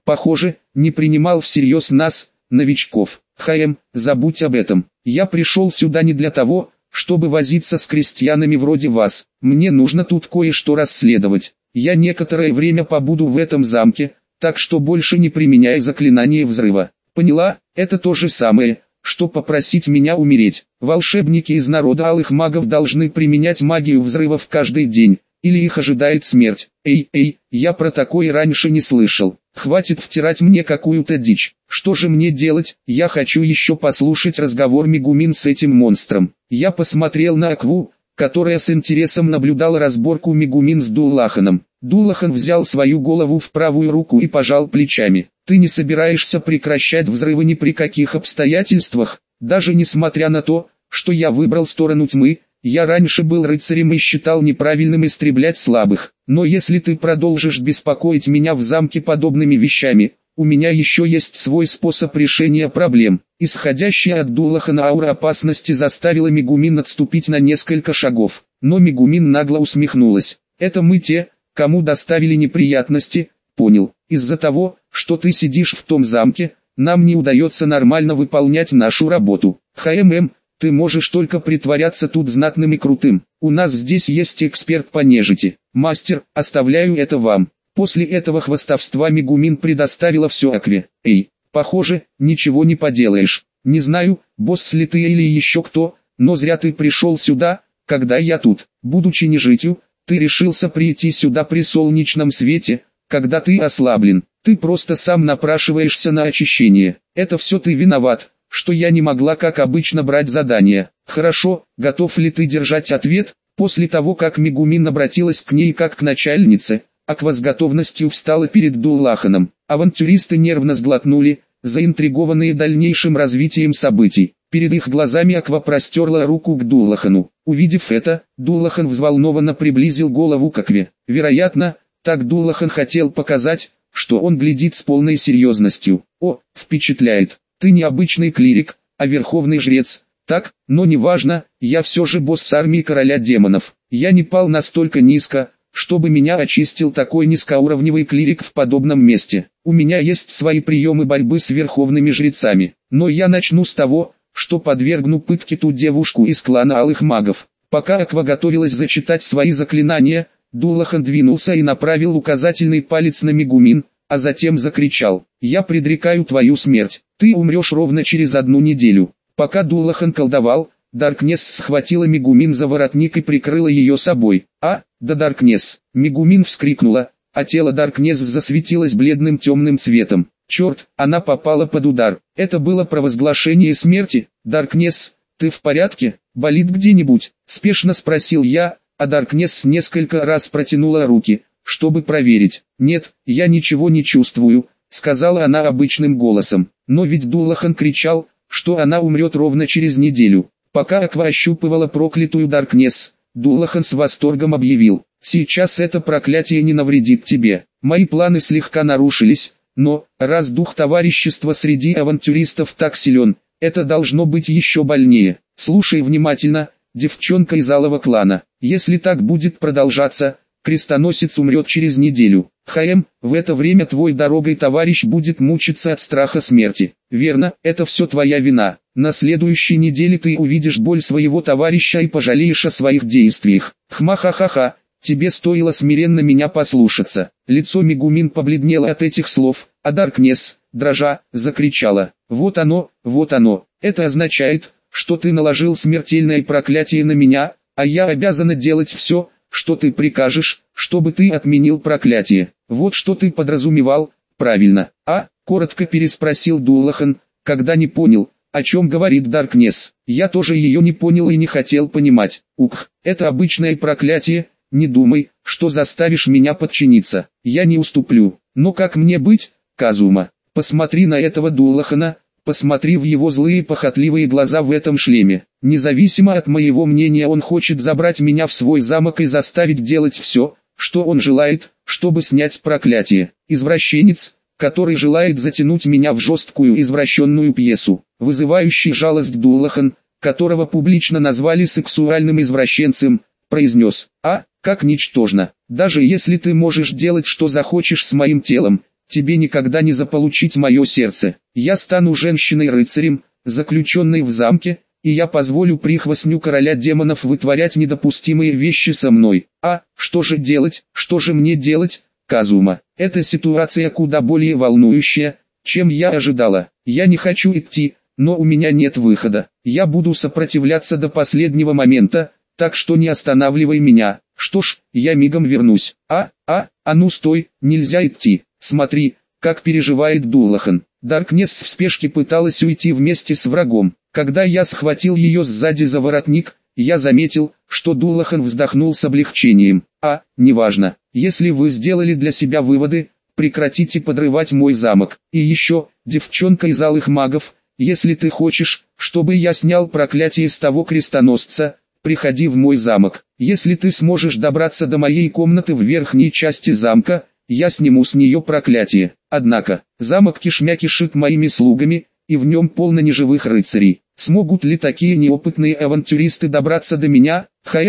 Похоже, не принимал всерьез нас, новичков. Забудь об этом. Я пришел сюда не для того, чтобы возиться с крестьянами вроде вас. Мне нужно тут кое-что расследовать. Я некоторое время побуду в этом замке, так что больше не применяй заклинание взрыва. Поняла? Это то же самое, что попросить меня умереть. Волшебники из народа алых магов должны применять магию взрывов каждый день, или их ожидает смерть. Эй, я про такое раньше не слышал. Хватит втирать мне какую-то дичь. Что же мне делать? Я хочу еще послушать разговор Мегумин с этим монстром. Я посмотрел на Акву, которая с интересом наблюдала разборку Мегумин с Дуллаханом. Дуллахан взял свою голову в правую руку и пожал плечами. Ты не собираешься прекращать взрывы ни при каких обстоятельствах, даже несмотря на то, что я выбрал сторону тьмы. Я раньше был рыцарем и считал неправильным истреблять слабых, но если ты продолжишь беспокоить меня в замке подобными вещами, у меня еще есть свой способ решения проблем. Исходящая от Дуллахана аура опасности заставила Мегумин отступить на несколько шагов, но Мегумин нагло усмехнулась. Это мы те, кому доставили неприятности, понял. Из-за того, что ты сидишь в том замке, нам не удается нормально выполнять нашу работу. Ты можешь только притворяться тут знатным и крутым. У нас здесь есть эксперт по нежити. Мастер, оставляю это вам. После этого хвастовства Мегумин предоставила все Акве. Похоже, ничего не поделаешь. Не знаю, босс ли ты или еще кто, но зря ты пришел сюда, когда я тут. Будучи нежитью, ты решился прийти сюда при солнечном свете, когда ты ослаблен. Ты просто сам напрашиваешься на очищение. Это все ты виноват, что я не могла как обычно брать задания. Хорошо, готов ли ты держать ответ? После того как Мегумин обратилась к ней как к начальнице, Аква с готовностью встала перед Дуллаханом. Авантюристы нервно сглотнули, заинтригованные дальнейшим развитием событий. Перед их глазами Аква простерла руку к Дуллахану. Увидев это, Дуллахан взволнованно приблизил голову к Акве. Вероятно, так Дуллахан хотел показать, что он глядит с полной серьезностью. О, впечатляет. Ты не обычный клирик, а верховный жрец. Так, но неважно, я все же босс армии короля демонов. Я не пал настолько низко, чтобы меня очистил такой низкоуровневый клирик в подобном месте. У меня есть свои приемы борьбы с верховными жрецами. Но я начну с того, что подвергну пытке ту девушку из клана алых магов. Пока Аква готовилась зачитать свои заклинания, Дуллахан двинулся и направил указательный палец на Мегумин, а затем закричал: «Я предрекаю твою смерть. Ты умрешь ровно через 1 неделю». Пока Дуллахан колдовал, Даркнесс схватила Мегумин за воротник и прикрыла ее собой. Да Даркнесс! Мегумин вскрикнула, а тело Даркнесс засветилось бледным темным цветом. Черт, она попала под удар. Это было провозглашение смерти. Даркнесс, ты в порядке? Болит где-нибудь? Спешно спросил я, а Даркнесс несколько раз протянула руки, чтобы проверить. Нет, я ничего не чувствую, сказала она обычным голосом. Но ведь Дуллахан кричал, что она умрет ровно через неделю. Пока Аква ощупывала проклятую Даркнесс, Дуллахан с восторгом объявил: «Сейчас это проклятие не навредит тебе». Мои планы слегка нарушились, но, раз дух товарищества среди авантюристов так силен, это должно быть еще больнее. Слушай внимательно, девчонка из алого клана. Если так будет продолжаться, крестоносец умрет через неделю. В это время твой дорогой товарищ будет мучиться от страха смерти. Верно, это все твоя вина. На следующей неделе ты увидишь боль своего товарища и пожалеешь о своих действиях. Хма-ха-ха-ха, тебе стоило смиренно меня послушаться. Лицо Мегумин побледнело от этих слов, а Даркнесс, дрожа, закричала: вот оно, это означает, что ты наложил смертельное проклятие на меня, а я обязана делать все, что ты прикажешь, чтобы ты отменил проклятие. Вот что ты подразумевал, правильно? Коротко переспросил Дуллахан, когда не понял, о чем говорит Даркнесс. Я тоже ее не понял и не хотел понимать. Это обычное проклятие, не думай, что заставишь меня подчиниться. Я не уступлю. Но как мне быть, Казума? Посмотри на этого Дуллахана, посмотри в его злые похотливые глаза в этом шлеме. Независимо от моего мнения, он хочет забрать меня в свой замок и заставить делать все, что он желает, чтобы снять проклятие. Извращенец, который желает затянуть меня в жесткую извращенную пьесу. Вызывающий жалость Дуллахан, которого публично назвали сексуальным извращенцем, произнес: как ничтожно. Даже если ты можешь делать что захочешь с моим телом, тебе никогда не заполучить мое сердце. Я стану женщиной-рыцарем, заключенной в замке, и я позволю прихвостню короля демонов вытворять недопустимые вещи со мной. А, что же делать, что же мне делать, Казума? Эта ситуация куда более волнующая, чем я ожидала. Я не хочу идти, но у меня нет выхода. Я буду сопротивляться до последнего момента, так что не останавливай меня. Что ж, я мигом вернусь. А ну стой, нельзя идти. Смотри, как переживает Дулахан. Даркнесс в спешке пыталась уйти вместе с врагом. Когда я схватил ее сзади за воротник, я заметил, что Дулахан вздохнул с облегчением. Неважно, если вы сделали для себя выводы, прекратите подрывать мой замок. И еще, девчонка из алых магов, если ты хочешь, чтобы я снял проклятие с того крестоносца, приходи в мой замок. Если ты сможешь добраться до моей комнаты в верхней части замка, я сниму с нее проклятие. Однако, замок кишмя кишит моими слугами, и в нем полно неживых рыцарей. Смогут ли такие неопытные авантюристы добраться до меня?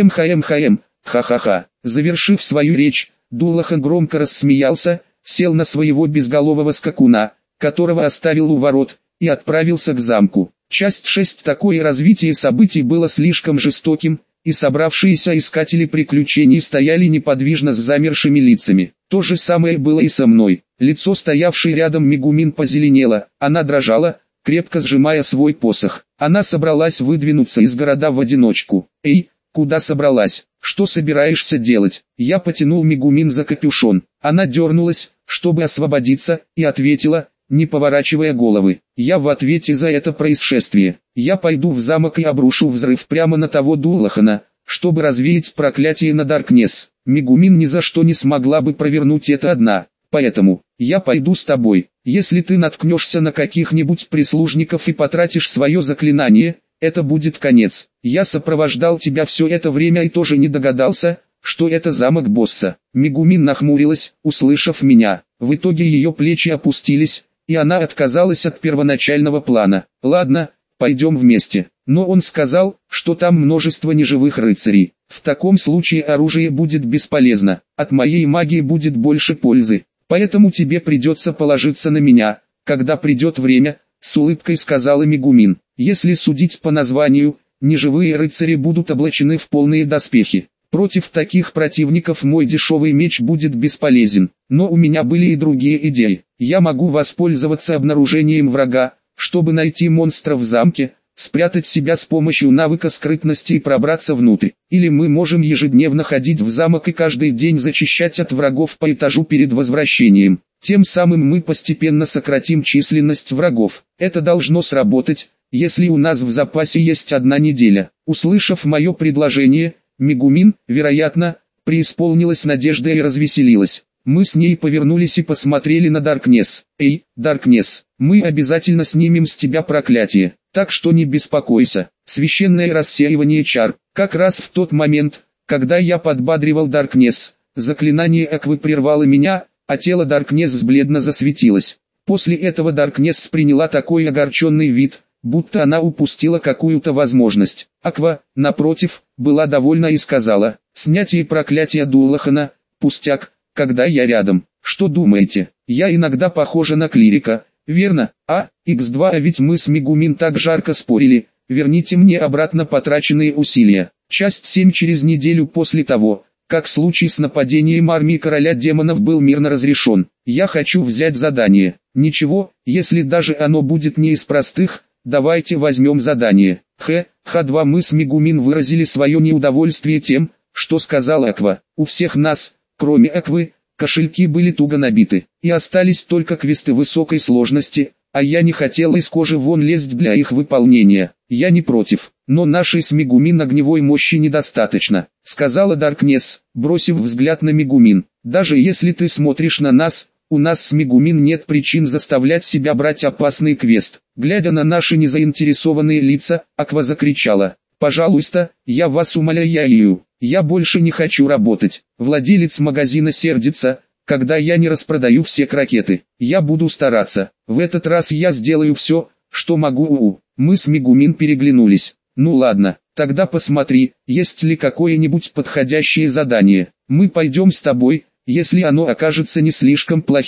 Ха-ха-ха. Завершив свою речь, Дулахан громко рассмеялся, сел на своего безголового скакуна, которого оставил у ворот, и отправился к замку. Часть 6. Такое развитие событий было слишком жестоким, и собравшиеся искатели приключений стояли неподвижно с замершими лицами. То же самое было и со мной. Лицо стоявшей рядом Мегумин позеленело, она дрожала, крепко сжимая свой посох. Она собралась выдвинуться из города в одиночку. «Эй, куда собралась? Что собираешься делать?» Я потянул Мегумин за капюшон. Она дернулась, чтобы освободиться, и ответила, не поворачивая головы: «Я в ответе за это происшествие. Я пойду в замок и обрушу взрыв прямо на того Дулахана, чтобы развеять проклятие на Даркнесс. Мегумин ни за что не смогла бы провернуть это одна, поэтому я пойду с тобой. Если ты наткнешься на каких-нибудь прислужников и потратишь свое заклинание, это будет конец. Я сопровождал тебя все это время и тоже не догадался, что это замок босса». Мегумин нахмурилась, услышав меня. В итоге ее плечи опустились, и она отказалась от первоначального плана. «Ладно, пойдем вместе». Но он сказал, что там множество неживых рыцарей. В таком случае оружие будет бесполезно, от моей магии будет больше пользы. Поэтому тебе придется положиться на меня, когда придет время, с улыбкой сказала Мегумин. Если судить по названию, неживые рыцари будут облачены в полные доспехи. Против таких противников мой дешевый меч будет бесполезен. Но у меня были и другие идеи. Я могу воспользоваться обнаружением врага, чтобы найти монстра в замке, спрятать себя с помощью навыка скрытности и пробраться внутрь. Или мы можем ежедневно ходить в замок и каждый день зачищать от врагов по этажу перед возвращением. Тем самым мы постепенно сократим численность врагов. Это должно сработать, если у нас в запасе есть 1 неделя. Услышав мое предложение, Мегумин, вероятно, преисполнилась надеждой и развеселилась. Мы с ней повернулись и посмотрели на Даркнесс. «Эй, Даркнесс, мы обязательно снимем с тебя проклятие, так что не беспокойся». Священное рассеивание чар. Как раз в тот момент, когда я подбадривал Даркнесс, заклинание Аквы прервало меня, а тело Даркнесс бледно засветилось. После этого Даркнесс приняла такой огорченный вид, будто она упустила какую-то возможность. Аква, напротив, была довольна и сказала: «Снятие проклятия Дулахана, пустяк, когда я рядом. Что думаете, я иногда похожа на клирика, верно? Х2, а ведь мы с Мегумин так жарко спорили, верните мне обратно потраченные усилия». Часть 7. Через неделю после того, как случай с нападением армии короля демонов был мирно разрешен, я хочу взять задание. Ничего, если даже оно будет не из простых, давайте возьмем задание. Х2. Мы с Мегумин выразили свое неудовольствие тем, что сказала Аква. У всех нас, кроме Аквы, кошельки были туго набиты, и остались только квесты высокой сложности, а я не хотела из кожи вон лезть для их выполнения. «Я не против, но нашей с Мегумин огневой мощи недостаточно», сказала Даркнесс, бросив взгляд на Мегумин. «Даже если ты смотришь на нас, у нас с Мегумин нет причин заставлять себя брать опасный квест». Глядя на наши незаинтересованные лица, Аква закричала: «Пожалуйста, я вас умоляю, я больше не хочу работать. Владелец магазина сердится, когда я не распродаю все крокеты. Я буду стараться. В этот раз я сделаю все, что могу». Мы с Мегумин переглянулись. «Ну ладно, тогда посмотри, есть ли какое-нибудь подходящее задание. Мы пойдем с тобой, если оно окажется не слишком плохим».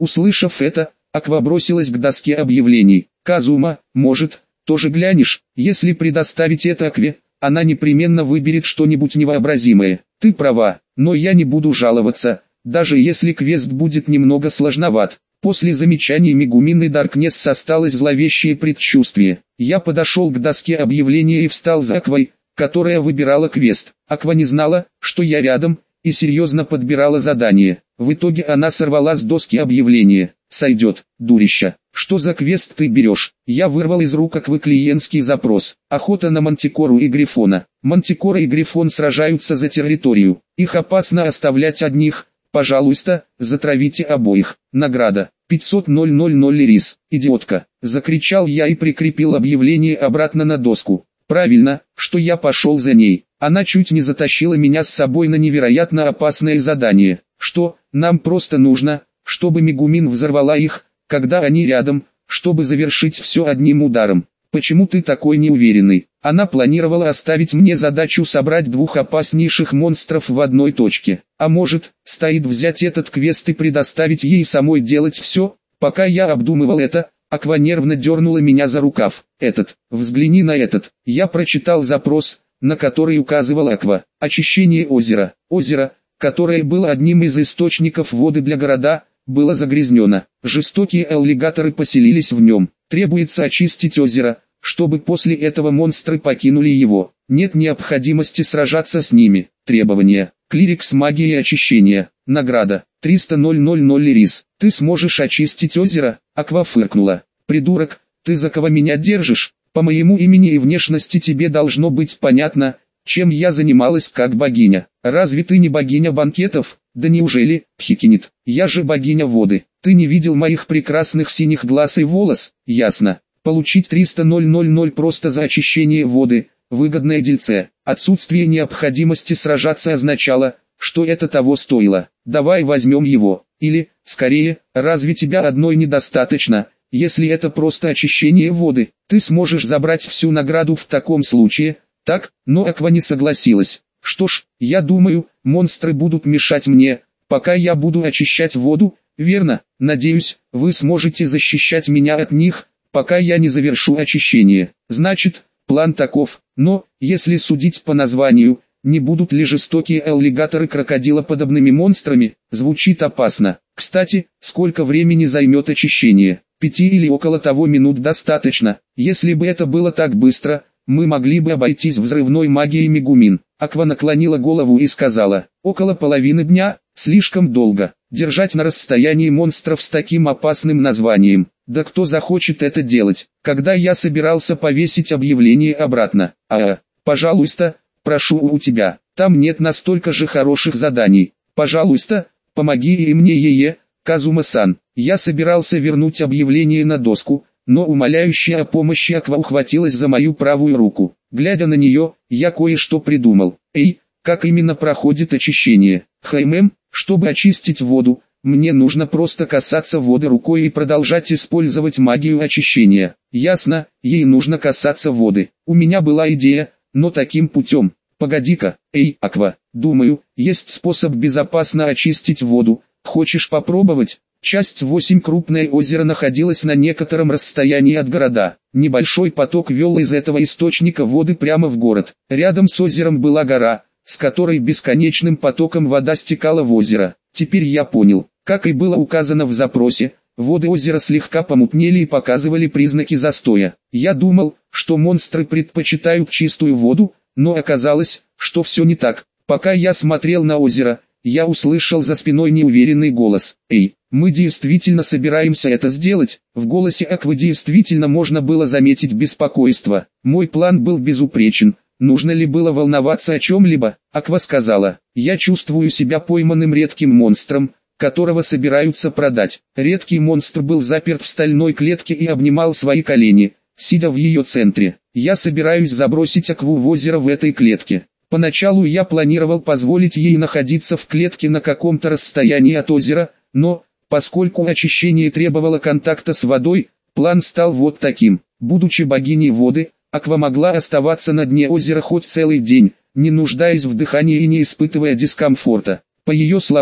Услышав это, Аква бросилась к доске объявлений. «Казума, может, тоже глянешь? Если предоставить это Акве, она непременно выберет что-нибудь невообразимое». «Ты права, но я не буду жаловаться, даже если квест будет немного сложноват». После замечаний Мегумин и Даркнесс осталось зловещее предчувствие. Я подошел к доске объявления и встал за Аквой, которая выбирала квест. Аква не знала, что я рядом, и серьезно подбирала задание. В итоге она сорвала с доски объявление. «Сойдет, дурища. Что за квест ты берешь?» Я вырвал из рук Аквы клиентский запрос. «Охота на Мантикору и Грифона». Мантикора и Грифон сражаются за территорию. Их опасно оставлять одних. «Пожалуйста, затравите обоих. Награда. 500 000 лирис». «Идиотка!» — закричал я и прикрепил объявление обратно на доску. Правильно, что я пошел за ней. Она чуть не затащила меня с собой на невероятно опасное задание. Что, нам просто нужно, чтобы Мегумин взорвала их, когда они рядом, чтобы завершить все одним ударом. Почему ты такой неуверенный? Она планировала оставить мне задачу собрать двух опаснейших монстров в одной точке. А может, стоит взять этот квест и предоставить ей самой делать все? Пока я обдумывал это, Аква нервно дернула меня за рукав. Взгляни на этот. Я прочитал запрос, на который указывал Аква. Очищение озера. Озеро, которое было одним из источников воды для города, было загрязнено. Жестокие аллигаторы поселились в нем. Требуется очистить озеро, чтобы после этого монстры покинули его. Нет необходимости сражаться с ними. Требования. Клирик с магией очищения. Награда. 300 000 лирис. Ты сможешь очистить озеро? Аква фыркнула. Придурок, ты за кого меня держишь? По моему имени и внешности тебе должно быть понятно, чем я занималась как богиня. Разве ты не богиня банкетов? Да неужели, Пхикинит, я же богиня воды. Ты не видел моих прекрасных синих глаз и волос? Ясно. Получить 300 000 просто за очищение воды, выгодное дельце. Отсутствие необходимости сражаться означало, что это того стоило. Давай возьмем его. Или, скорее, разве тебя одной недостаточно? Если это просто очищение воды, ты сможешь забрать всю награду в таком случае, так? Но Аква не согласилась. Что ж, я думаю, монстры будут мешать мне, пока я буду очищать воду, верно? Надеюсь, вы сможете защищать меня от них, пока я не завершу очищение. Значит, план таков, но, если судить по названию, не будут ли жестокие аллигаторы крокодилоподобными монстрами? Звучит опасно. Кстати, сколько времени займет очищение? 5 или около того минут достаточно. Если бы это было так быстро, мы могли бы обойтись взрывной магией Мегумин. Аква наклонила голову и сказала, около половины дня, слишком долго. Держать на расстоянии монстров с таким опасным названием. Да кто захочет это делать? Когда я собирался повесить объявление обратно? Пожалуйста, прошу у тебя, там нет настолько же хороших заданий. Пожалуйста, помоги и мне, Казума-сан. Я собирался вернуть объявление на доску, но умоляющая о помощи Аква ухватилась за мою правую руку. Глядя на нее, я кое-что придумал. Как именно проходит очищение? Чтобы очистить воду, мне нужно просто касаться воды рукой и продолжать использовать магию очищения. Ясно, ей нужно касаться воды. У меня была идея, но таким путем. Погоди-ка, Аква, думаю, есть способ безопасно очистить воду. Хочешь попробовать? Часть 8. Крупное озеро находилось на некотором расстоянии от города. Небольшой поток вел из этого источника воды прямо в город. Рядом с озером была гора, с которой бесконечным потоком вода стекала в озеро. Теперь я понял, как и было указано в запросе, воды озера слегка помутнели и показывали признаки застоя. Я думал, что монстры предпочитают чистую воду, но оказалось, что все не так. Пока я смотрел на озеро, я услышал за спиной неуверенный голос. Мы действительно собираемся это сделать? В голосе Аквы действительно можно было заметить беспокойство. Мой план был безупречен. Нужно ли было волноваться о чем-либо? Аква сказала, я чувствую себя пойманным редким монстром, которого собираются продать. Редкий монстр был заперт в стальной клетке и обнимал свои колени, сидя в ее центре. Я собираюсь забросить Акву в озеро в этой клетке. Поначалу я планировал позволить ей находиться в клетке на каком-то расстоянии от озера, но, поскольку очищение требовало контакта с водой, план стал вот таким. Будучи богиней воды, Аква могла оставаться на дне озера хоть целый день, не нуждаясь в дыхании и не испытывая дискомфорта. По ее словам,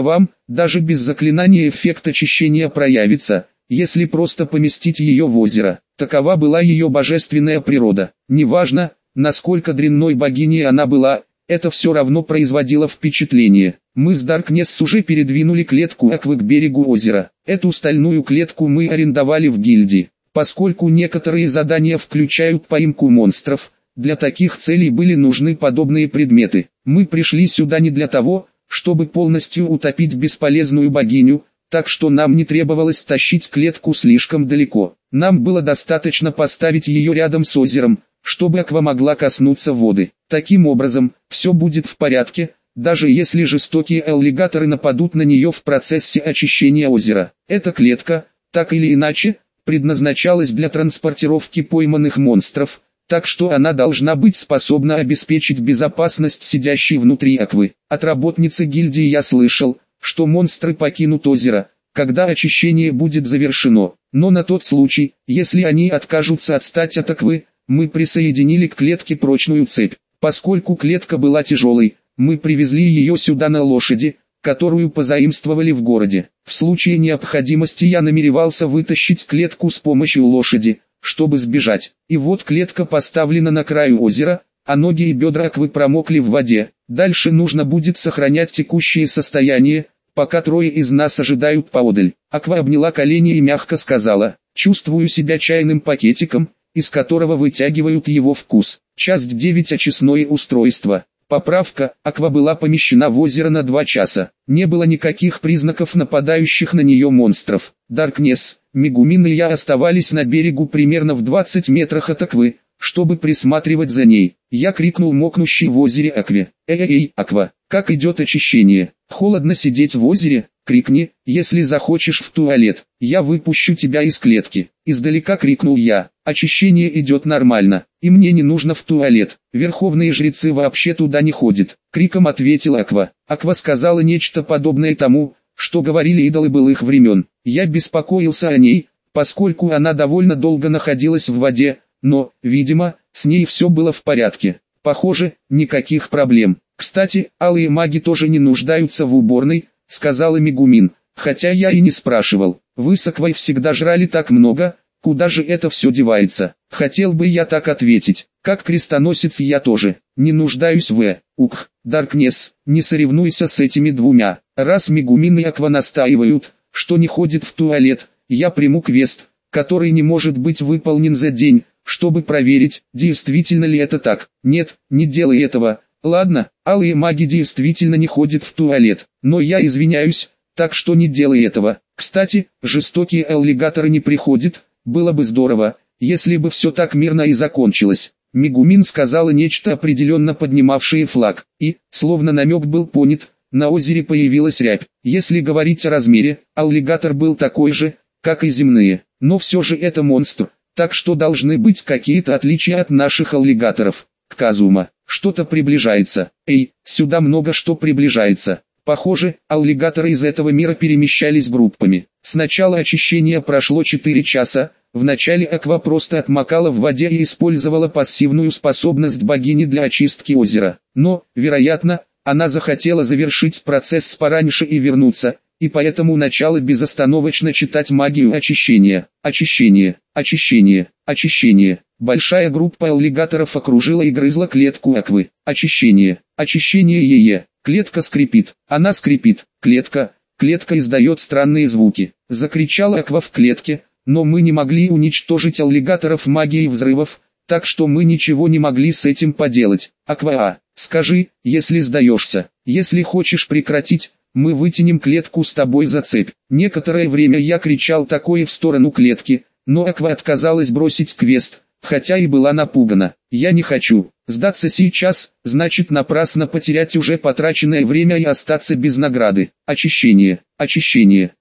Даже без заклинания эффект очищения проявится, если просто поместить ее в озеро. Такова была ее божественная природа. Неважно, насколько дрянной богиней она была, это все равно производило впечатление. Мы с Даркнесс уже передвинули клетку Аквы к берегу озера. Эту стальную клетку мы арендовали в гильдии. Поскольку некоторые задания включают поимку монстров, для таких целей были нужны подобные предметы. Мы пришли сюда не для того, чтобы полностью утопить бесполезную богиню, так что нам не требовалось тащить клетку слишком далеко. Нам было достаточно поставить ее рядом с озером, чтобы Аква могла коснуться воды. Таким образом, все будет в порядке, даже если жестокие аллигаторы нападут на нее в процессе очищения озера. Эта клетка, так или иначе, предназначалась для транспортировки пойманных монстров, так что она должна быть способна обеспечить безопасность сидящей внутри Аквы. От работницы гильдии я слышал, что монстры покинут озеро, когда очищение будет завершено. Но на тот случай, если они откажутся отстать от Аквы, мы присоединили к клетке прочную цепь. Поскольку клетка была тяжелой, мы привезли ее сюда на лошади, которую позаимствовали в городе. В случае необходимости я намеревался вытащить клетку с помощью лошади, чтобы сбежать. И вот клетка поставлена на краю озера, а ноги и бедра Аквы промокли в воде. Дальше нужно будет сохранять текущее состояние, пока трое из нас ожидают поодаль. Аква обняла колени и мягко сказала: «Чувствую себя чайным пакетиком, из которого вытягивают его вкус». Часть 9. Очистное устройство. Поправка: Аква была помещена в озеро на 2 часа. Не было никаких признаков нападающих на нее монстров. Даркнесс, Мегумин и я оставались на берегу примерно в 20 метрах от Аквы, чтобы присматривать за ней. Я крикнул мокнущей в озере Акве: «Эй, Аква, как идет очищение? Холодно сидеть в озере? Крикни, если захочешь в туалет, я выпущу тебя из клетки». Издалека крикнул я: «Очищение идет нормально, и мне не нужно в туалет, верховные жрецы вообще туда не ходят», криком ответила Аква. Аква сказала нечто подобное тому, что говорили идолы былых времен. Я беспокоился о ней, поскольку она довольно долго находилась в воде, но, видимо, с ней все было в порядке. Похоже, никаких проблем. «Кстати, алые маги тоже не нуждаются в уборной», — сказала Мегумин, хотя я и не спрашивал. «Вы с Аквой всегда жрали так много, куда же это все девается?» Хотел бы я так ответить. Как крестоносец я тоже не нуждаюсь в Даркнесс, не соревнуйся с этими двумя. Раз Мегумин и Аква настаивают, что не ходит в туалет, я приму квест, который не может быть выполнен за день, чтобы проверить, действительно ли это так. Нет, не делай этого. Ладно, алые маги действительно не ходят в туалет, но я извиняюсь, так что не делай этого. Кстати, жестокие аллигаторы не приходят, было бы здорово, если бы все так мирно и закончилось. Мегумин сказала нечто определенно поднимавшее флаг, и, словно намек был понят, на озере появилась рябь. Если говорить о размере, аллигатор был такой же, как и земные, но все же это монстр, так что должны быть какие-то отличия от наших аллигаторов. Казума, что-то приближается. Эй, сюда много что приближается. Похоже, аллигаторы из этого мира перемещались группами. С начала очищения прошло 4 часа. Вначале Аква просто отмокала в воде и использовала пассивную способность богини для очистки озера. Но, вероятно, она захотела завершить процесс пораньше и вернуться, и поэтому начала безостановочно читать магию очищения. Очищение, очищение, очищение. Большая группа аллигаторов окружила и грызла клетку Аквы. Очищение, очищение ее. Клетка скрипит, она скрипит. Клетка издает странные звуки. Закричала Аква в клетке, но мы не могли уничтожить аллигаторов магией взрывов, так что мы ничего не могли с этим поделать. Аква, скажи, если сдаешься, если хочешь прекратить, мы вытянем клетку с тобой за цепь. Некоторое время я кричал такое в сторону клетки, но Аква отказалась бросить квест, хотя и была напугана. Я не хочу сдаться сейчас, значит напрасно потерять уже потраченное время и остаться без награды. Очищение, очищение,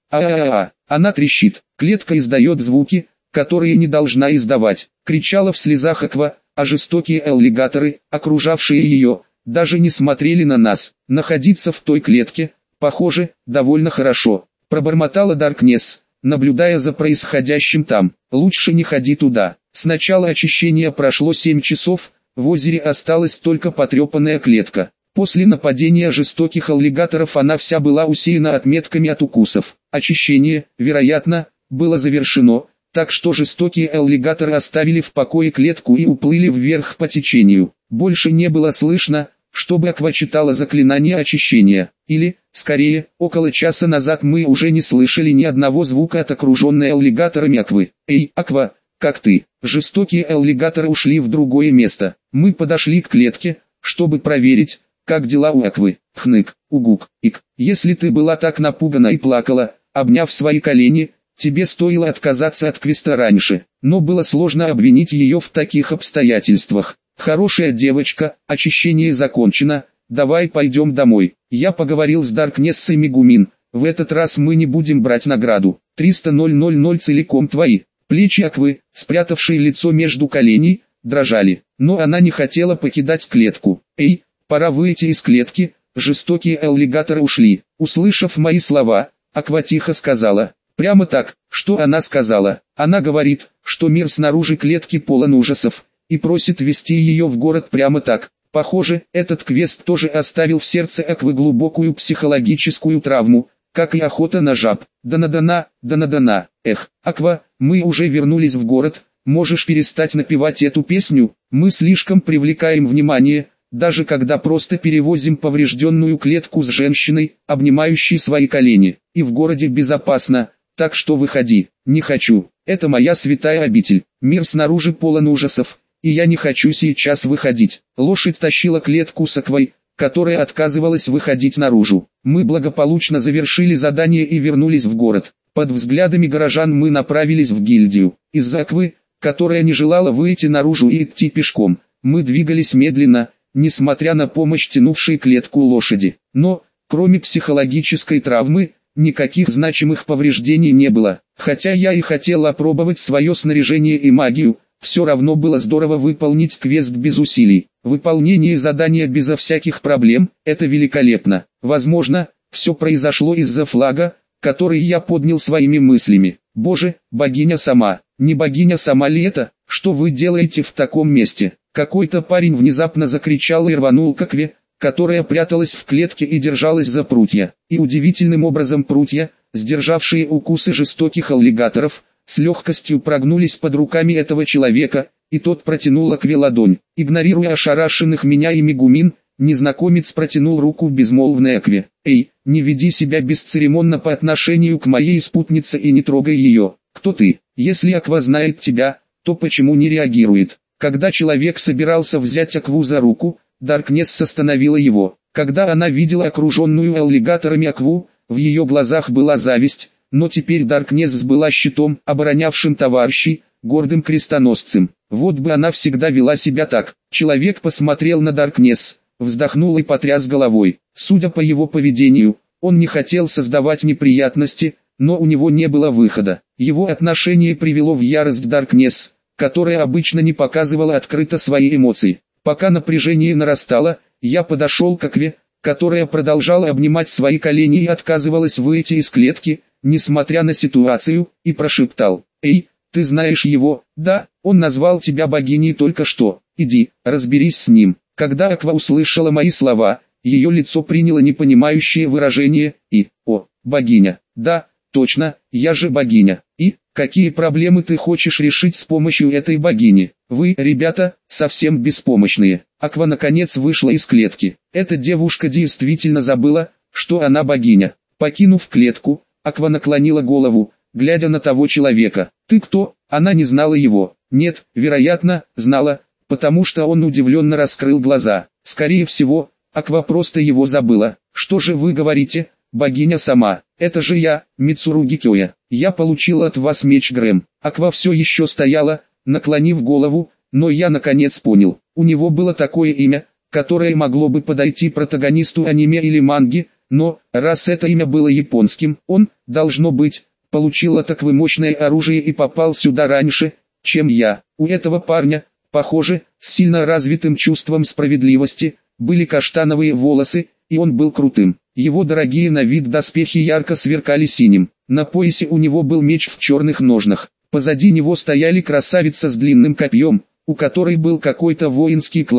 она трещит, клетка издает звуки, которые не должна издавать. Кричала в слезах Аква, а жестокие аллигаторы, окружавшие ее, даже не смотрели на нас. Находиться в той клетке, похоже, довольно хорошо. Пробормотала Даркнесс, наблюдая за происходящим там. Лучше не ходи туда. С начала очищения прошло 7 часов, в озере осталась только потрепанная клетка. После нападения жестоких аллигаторов она вся была усеяна отметками от укусов. Очищение, вероятно, было завершено, так что жестокие аллигаторы оставили в покое клетку и уплыли вверх по течению. Больше не было слышно, чтобы Аква читала заклинание очищения. Или, скорее, около часа назад мы уже не слышали ни одного звука от окруженной аллигаторами Аквы. «Эй, Аква, как ты?» Жестокие аллигаторы ушли в другое место. Мы подошли к клетке, чтобы проверить, как дела у Аквы. Хнык, угук, ик. Если ты была так напугана и плакала, обняв свои колени, тебе стоило отказаться от квеста раньше. Но было сложно обвинить ее в таких обстоятельствах. Хорошая девочка, очищение закончено, давай пойдем домой. Я поговорил с Даркнессой Мегумин, в этот раз мы не будем брать награду. 300-000 целиком твои. Плечи Аквы, спрятавшие лицо между коленей, дрожали, но она не хотела покидать клетку. «Эй, пора выйти из клетки», жестокие аллигаторы ушли. Услышав мои слова, Аква тихо сказала. Прямо так, что она сказала? Она говорит, что мир снаружи клетки полон ужасов, и просит вести ее в город прямо так. Похоже, этот квест тоже оставил в сердце Аквы глубокую психологическую травму, как и охота на жаб. Да-на-да-на. Эх, Аква, мы уже вернулись в город, можешь перестать напевать эту песню? Мы слишком привлекаем внимание, даже когда просто перевозим поврежденную клетку с женщиной, обнимающей свои колени. И в городе безопасно, так что выходи. Не хочу, это моя святая обитель. Мир снаружи полон ужасов, и я не хочу сейчас выходить. Лошадь тащила клетку с Аквой, которая отказывалась выходить наружу. Мы благополучно завершили задание и вернулись в город. Под взглядами горожан мы направились в гильдию. Из-за Аквы, которая не желала выйти наружу и идти пешком, мы двигались медленно, несмотря на помощь тянувшей клетку лошади. Но, кроме психологической травмы, никаких значимых повреждений не было. Хотя я и хотел опробовать свое снаряжение и магию, все равно было здорово выполнить квест без усилий. Выполнение задания безо всяких проблем – это великолепно. Возможно, все произошло из-за флага, который я поднял своими мыслями. Боже, богиня сама. Не богиня сама ли это? Что вы делаете в таком месте? Какой-то парень внезапно закричал и рванул к Акве, которая пряталась в клетке и держалась за прутья. И удивительным образом прутья, сдержавшие укусы жестоких аллигаторов, с легкостью прогнулись под руками этого человека, и тот протянул Акве ладонь. Игнорируя ошарашенных меня и Мегумин, незнакомец протянул руку в безмолвной Акве. «Эй, не веди себя бесцеремонно по отношению к моей спутнице и не трогай ее. Кто ты? Если Аква знает тебя, то почему не реагирует?» Когда человек собирался взять Акву за руку, Даркнесс остановила его. Когда она видела окруженную аллигаторами Акву, в ее глазах была зависть, но теперь Даркнесс была щитом, оборонявшим товарищей, гордым крестоносцем. Вот бы она всегда вела себя так. Человек посмотрел на Даркнесс, вздохнул и потряс головой. Судя по его поведению, он не хотел создавать неприятности, но у него не было выхода. Его отношение привело в ярость Даркнесс, которая обычно не показывала открыто свои эмоции. Пока напряжение нарастало, я подошел к Акве, которая продолжала обнимать свои колени и отказывалась выйти из клетки, несмотря на ситуацию, и прошептал: «Эй, ты знаешь его?» «Да, он назвал тебя богиней только что. Иди, разберись с ним». Когда Аква услышала мои слова, ее лицо приняло непонимающее выражение, и: «О, богиня, да, точно, я же богиня. И, какие проблемы ты хочешь решить с помощью этой богини? Вы, ребята, совсем беспомощные». Аква наконец вышла из клетки. Эта девушка действительно забыла, что она богиня. Покинув клетку, Аква наклонила голову, глядя на того человека. «Ты кто?» Она не знала его. Нет, вероятно, знала, потому что он удивленно раскрыл глаза. Скорее всего, Аква просто его забыла. «Что же вы говорите, богиня сама? Это же я, Мицуруги Кёя. Я получил от вас меч Грэм». Аква все еще стояла, наклонив голову, но я наконец понял. У него было такое имя, которое могло бы подойти протагонисту аниме или манги, но, раз это имя было японским, он, должно быть, получил от Аквы мощное оружие и попал сюда раньше, чем я. У этого парня, похоже, с сильно развитым чувством справедливости, были каштановые волосы, и он был крутым. Его дорогие на вид доспехи ярко сверкали синим. На поясе у него был меч в черных ножнах. Позади него стояли красавица с длинным копьем, у которой был какой-то воинский класс,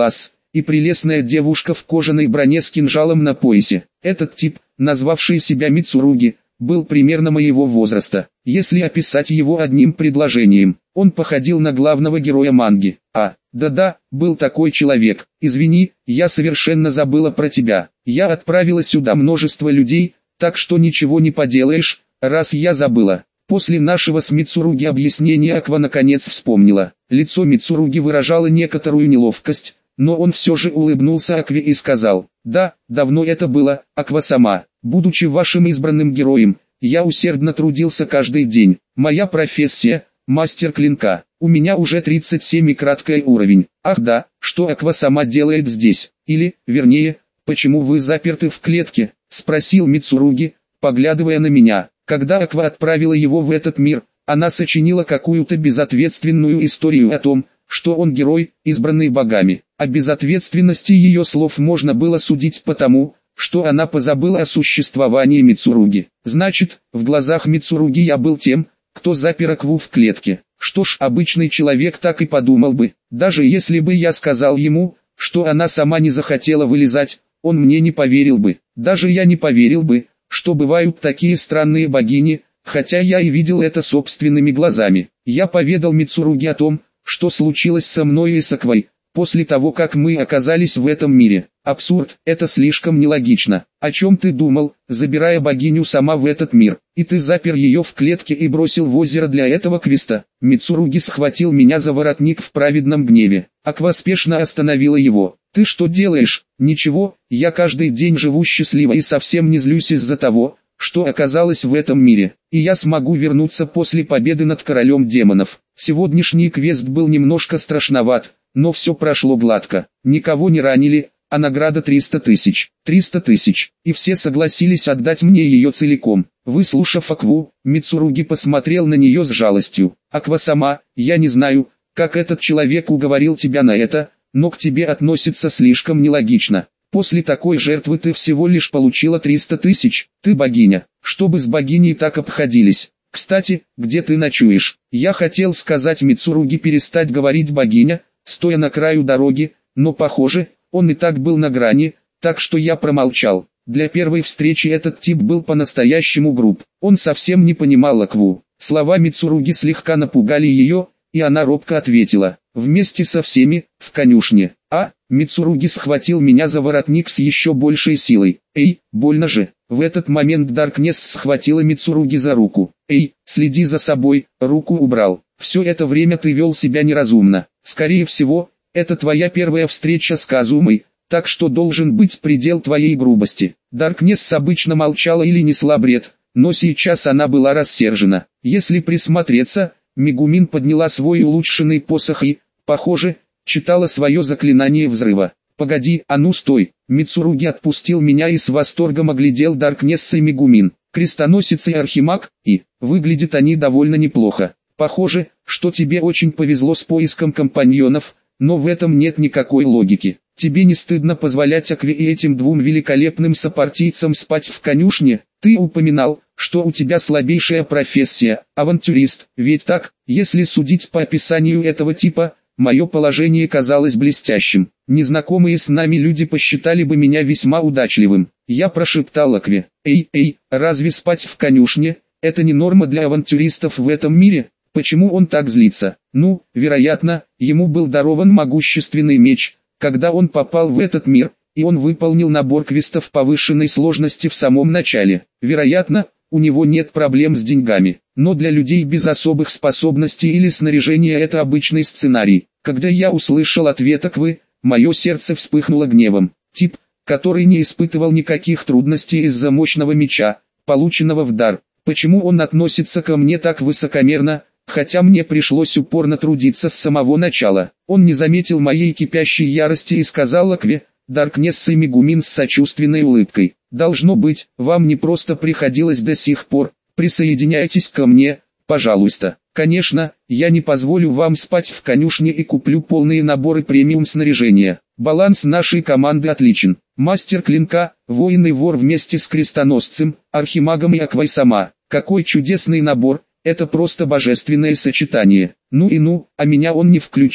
и прелестная девушка в кожаной броне с кинжалом на поясе. Этот тип, назвавший себя Мицуруги, был примерно моего возраста. Если описать его одним предложением, он походил на главного героя манги. Да-да, был такой человек. Извини, я совершенно забыла про тебя. Я отправила сюда множество людей, так что ничего не поделаешь, раз я забыла. После нашего с Мицуруги объяснения Аква наконец вспомнила. Лицо Мицуруги выражало некоторую неловкость, но он все же улыбнулся Акве и сказал: «Да, давно это было, Аква-сама. Будучи вашим избранным героем, я усердно трудился каждый день. Моя профессия – мастер клинка. У меня уже 37 и краткий уровень. Ах да, что Аква-сама делает здесь? Или, вернее, почему вы заперты в клетке?» – спросил Мицуруги, поглядывая на меня. Когда Аква отправила его в этот мир, она сочинила какую-то безответственную историю о том, что он герой, избранный богами. О безответственности ее слов можно было судить потому, что она позабыла о существовании Мицуруги. Значит, в глазах Мицуруги я был тем, кто запер Акву в клетке. Что ж, обычный человек так и подумал бы. Даже если бы я сказал ему, что она сама не захотела вылезать, он мне не поверил бы. Даже я не поверил бы, что бывают такие странные богини, хотя я и видел это собственными глазами. Я поведал Мицуруги о том, что случилось со мной и с Аквой, после того как мы оказались в этом мире. Абсурд, это слишком нелогично. О чем ты думал, забирая богиню сама в этот мир? И ты запер ее в клетке и бросил в озеро для этого квеста? Мицуруги схватил меня за воротник в праведном гневе. Аква спешно остановила его. Ты что делаешь? Ничего, я каждый день живу счастливо и совсем не злюсь из-за того, что оказалось в этом мире, и я смогу вернуться после победы над королем демонов. Сегодняшний квест был немножко страшноват, но все прошло гладко. Никого не ранили, а награда 300 тысяч. 300 тысяч, и все согласились отдать мне ее целиком. Выслушав Акву, Мицуруги посмотрел на нее с жалостью. Аква-сама, я не знаю, как этот человек уговорил тебя на это, но к тебе относится слишком нелогично. После такой жертвы ты всего лишь получила 300 тысяч, ты богиня. Чтобы с богиней так обходились. Кстати, где ты ночуешь? Я хотел сказать Мицуруги перестать говорить богиня, стоя на краю дороги, но похоже, он и так был на грани, так что я промолчал. Для первой встречи этот тип был по-настоящему груб. Он совсем не понимал Акву. Слова Мицуруги слегка напугали ее, и она робко ответила: «Вместе со всеми, в конюшне». Мицуруги схватил меня за воротник с еще большей силой. «Эй, больно же!» В этот момент Даркнесс схватила Мицуруги за руку. «Эй, следи за собой!» Руку убрал. «Все это время ты вел себя неразумно. Скорее всего, это твоя первая встреча с Казумой, так что должен быть предел твоей грубости». Даркнесс обычно молчала или несла бред, но сейчас она была рассержена. Если присмотреться, Мегумин подняла свой улучшенный посох и, похоже, читала свое заклинание взрыва. «Погоди, а ну стой!» Мицуруги отпустил меня и с восторгом оглядел Даркнесс и Мегумин. Крестоносец и Архимаг, и выглядят они довольно неплохо. Похоже, что тебе очень повезло с поиском компаньонов, но в этом нет никакой логики. Тебе не стыдно позволять Акве и этим двум великолепным сопартийцам спать в конюшне? Ты упоминал, что у тебя слабейшая профессия, авантюрист, ведь так? Если судить по описанию этого типа, мое положение казалось блестящим. Незнакомые с нами люди посчитали бы меня весьма удачливым. Я прошептал Акве: «Эй, разве спать в конюшне – это не норма для авантюристов в этом мире?» Почему он так злится? Ну, вероятно, ему был дарован могущественный меч, когда он попал в этот мир, и он выполнил набор квестов повышенной сложности в самом начале. Вероятно, у него нет проблем с деньгами. Но для людей без особых способностей или снаряжения это обычный сценарий. Когда я услышал ответ Аквы, мое сердце вспыхнуло гневом. Тип, который не испытывал никаких трудностей из-за мощного меча, полученного в дар. Почему он относится ко мне так высокомерно, хотя мне пришлось упорно трудиться с самого начала? Он не заметил моей кипящей ярости и сказал Акве, Даркнесс и Мегумин с сочувственной улыбкой: «Должно быть, вам не просто приходилось до сих пор. Присоединяйтесь ко мне, пожалуйста. Конечно, я не позволю вам спать в конюшне и куплю полные наборы премиум снаряжения. Баланс нашей команды отличен. Мастер клинка, воин и вор вместе с крестоносцем, архимагом и Аквой-сама. Какой чудесный набор, это просто божественное сочетание. Ну, а меня он не включил.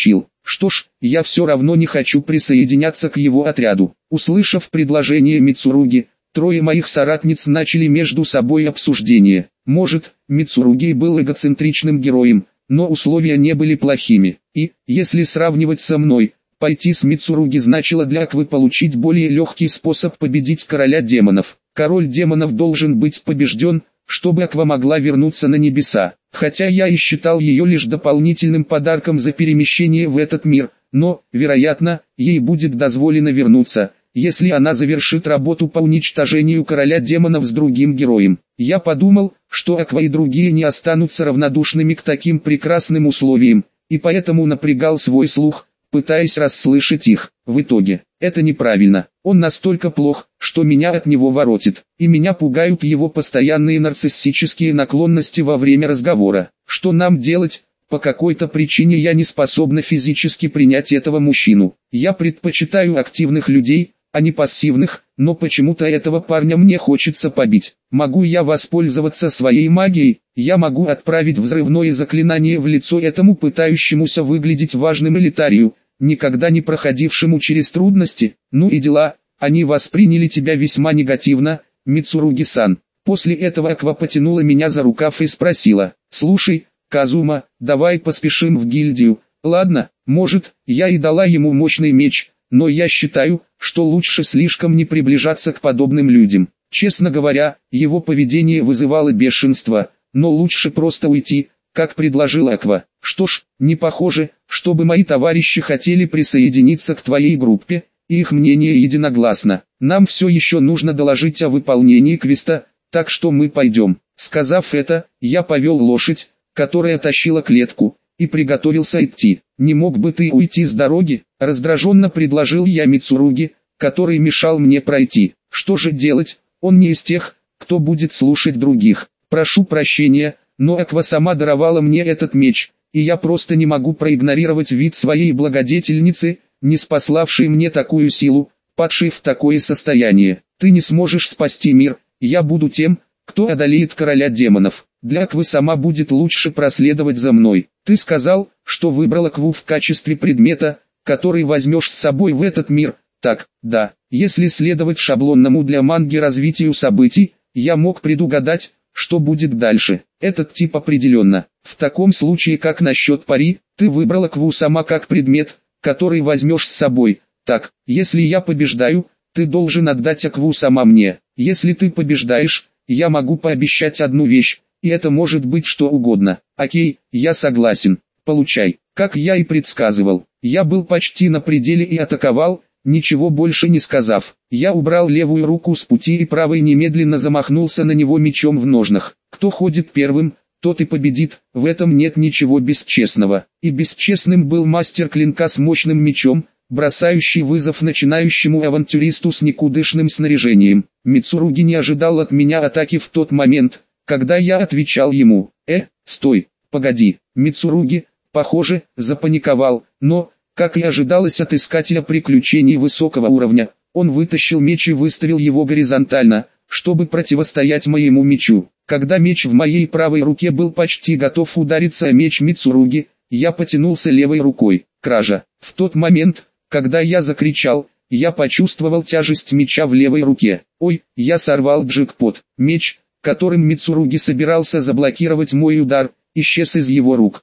Что ж, я все равно не хочу присоединяться к его отряду. Услышав предложение Мицуруги, трое моих соратниц начали между собой обсуждение. Может, Мицуруги был эгоцентричным героем, но условия не были плохими. И, если сравнивать со мной, пойти с Мицуруги значило для Аквы получить более легкий способ победить короля демонов. Король демонов должен быть побежден, чтобы Аква могла вернуться на небеса. Хотя я и считал ее лишь дополнительным подарком за перемещение в этот мир, но, вероятно, ей будет дозволено вернуться, если она завершит работу по уничтожению короля демонов с другим героем. Я подумал, что Аква и другие не останутся равнодушными к таким прекрасным условиям, и поэтому напрягал свой слух, пытаясь расслышать их. В итоге, это неправильно. Он настолько плох, что меня от него воротит, и меня пугают его постоянные нарциссические наклонности во время разговора. Что нам делать? По какой-то причине я не способна физически принять этого мужчину. Я предпочитаю активных людей, а не пассивных, но почему-то этого парня мне хочется побить. Могу я воспользоваться своей магией? Я могу отправить взрывное заклинание в лицо этому пытающемуся выглядеть важным элитарию, никогда не проходившему через трудности. Ну и дела, они восприняли тебя весьма негативно, Мицуруги-сан. После этого Аква потянула меня за рукав и спросила: «Слушай, Казума, давай поспешим в гильдию». Ладно, может, я и дала ему мощный меч, но я считаю, что лучше слишком не приближаться к подобным людям. Честно говоря, его поведение вызывало бешенство, но лучше просто уйти, как предложила Аква. Что ж, не похоже, чтобы мои товарищи хотели присоединиться к твоей группе, и их мнение единогласно. Нам все еще нужно доложить о выполнении квеста, так что мы пойдем. Сказав это, я повел лошадь, которая тащила клетку, и приготовился идти. «Не мог бы ты уйти с дороги?» – раздраженно предложил я Мицуруги, который мешал мне пройти. Что же делать, он не из тех, кто будет слушать других. Прошу прощения, но Аква сама даровала мне этот меч, и я просто не могу проигнорировать вид своей благодетельницы, не спаславшей мне такую силу, падшей в такое состояние. Ты не сможешь спасти мир, я буду тем, кто одолеет короля демонов. Для Аквы сама будет лучше проследовать за мной. Ты сказал, что выбрал Акву в качестве предмета, который возьмешь с собой в этот мир. Так, да, если следовать шаблонному для манги развитию событий, я мог предугадать, что будет дальше. Этот тип определенно. В таком случае, как насчет пари, ты выбрал Акву сама как предмет, который возьмешь с собой. Так, если я побеждаю, ты должен отдать Акву сама мне. Если ты побеждаешь, я могу пообещать одну вещь, и это может быть что угодно. Окей, я согласен. Получай. Как я и предсказывал, я был почти на пределе и атаковал, ничего больше не сказав. Я убрал левую руку с пути и правой немедленно замахнулся на него мечом в ножнах. Кто ходит первым, тот и победит, в этом нет ничего бесчестного. И бесчестным был мастер клинка с мощным мечом, бросающий вызов начинающему авантюристу с никудышным снаряжением. Мицуруги не ожидал от меня атаки в тот момент, когда я отвечал ему. Стой, погоди. Мицуруги, похоже, запаниковал, но, как и ожидалось от искателя приключений высокого уровня, он вытащил меч и выставил его горизонтально, чтобы противостоять моему мечу. Когда меч в моей правой руке был почти готов удариться о меч Мицуруги, я потянулся левой рукой. Кража. В тот момент, когда я закричал, я почувствовал тяжесть меча в левой руке. Ой, я сорвал джекпот. Меч, которым Мицуруги собирался заблокировать мой удар, исчез из его рук.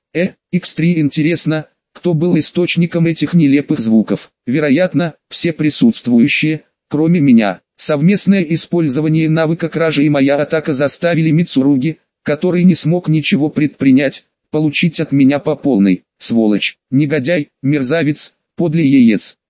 X3 интересно, кто был источником этих нелепых звуков. Вероятно, все присутствующие, кроме меня. Совместное использование навыка кражи и моя атака заставили Мицуруги, который не смог ничего предпринять, получить от меня по полной. Сволочь, негодяй, мерзавец, подлый яец.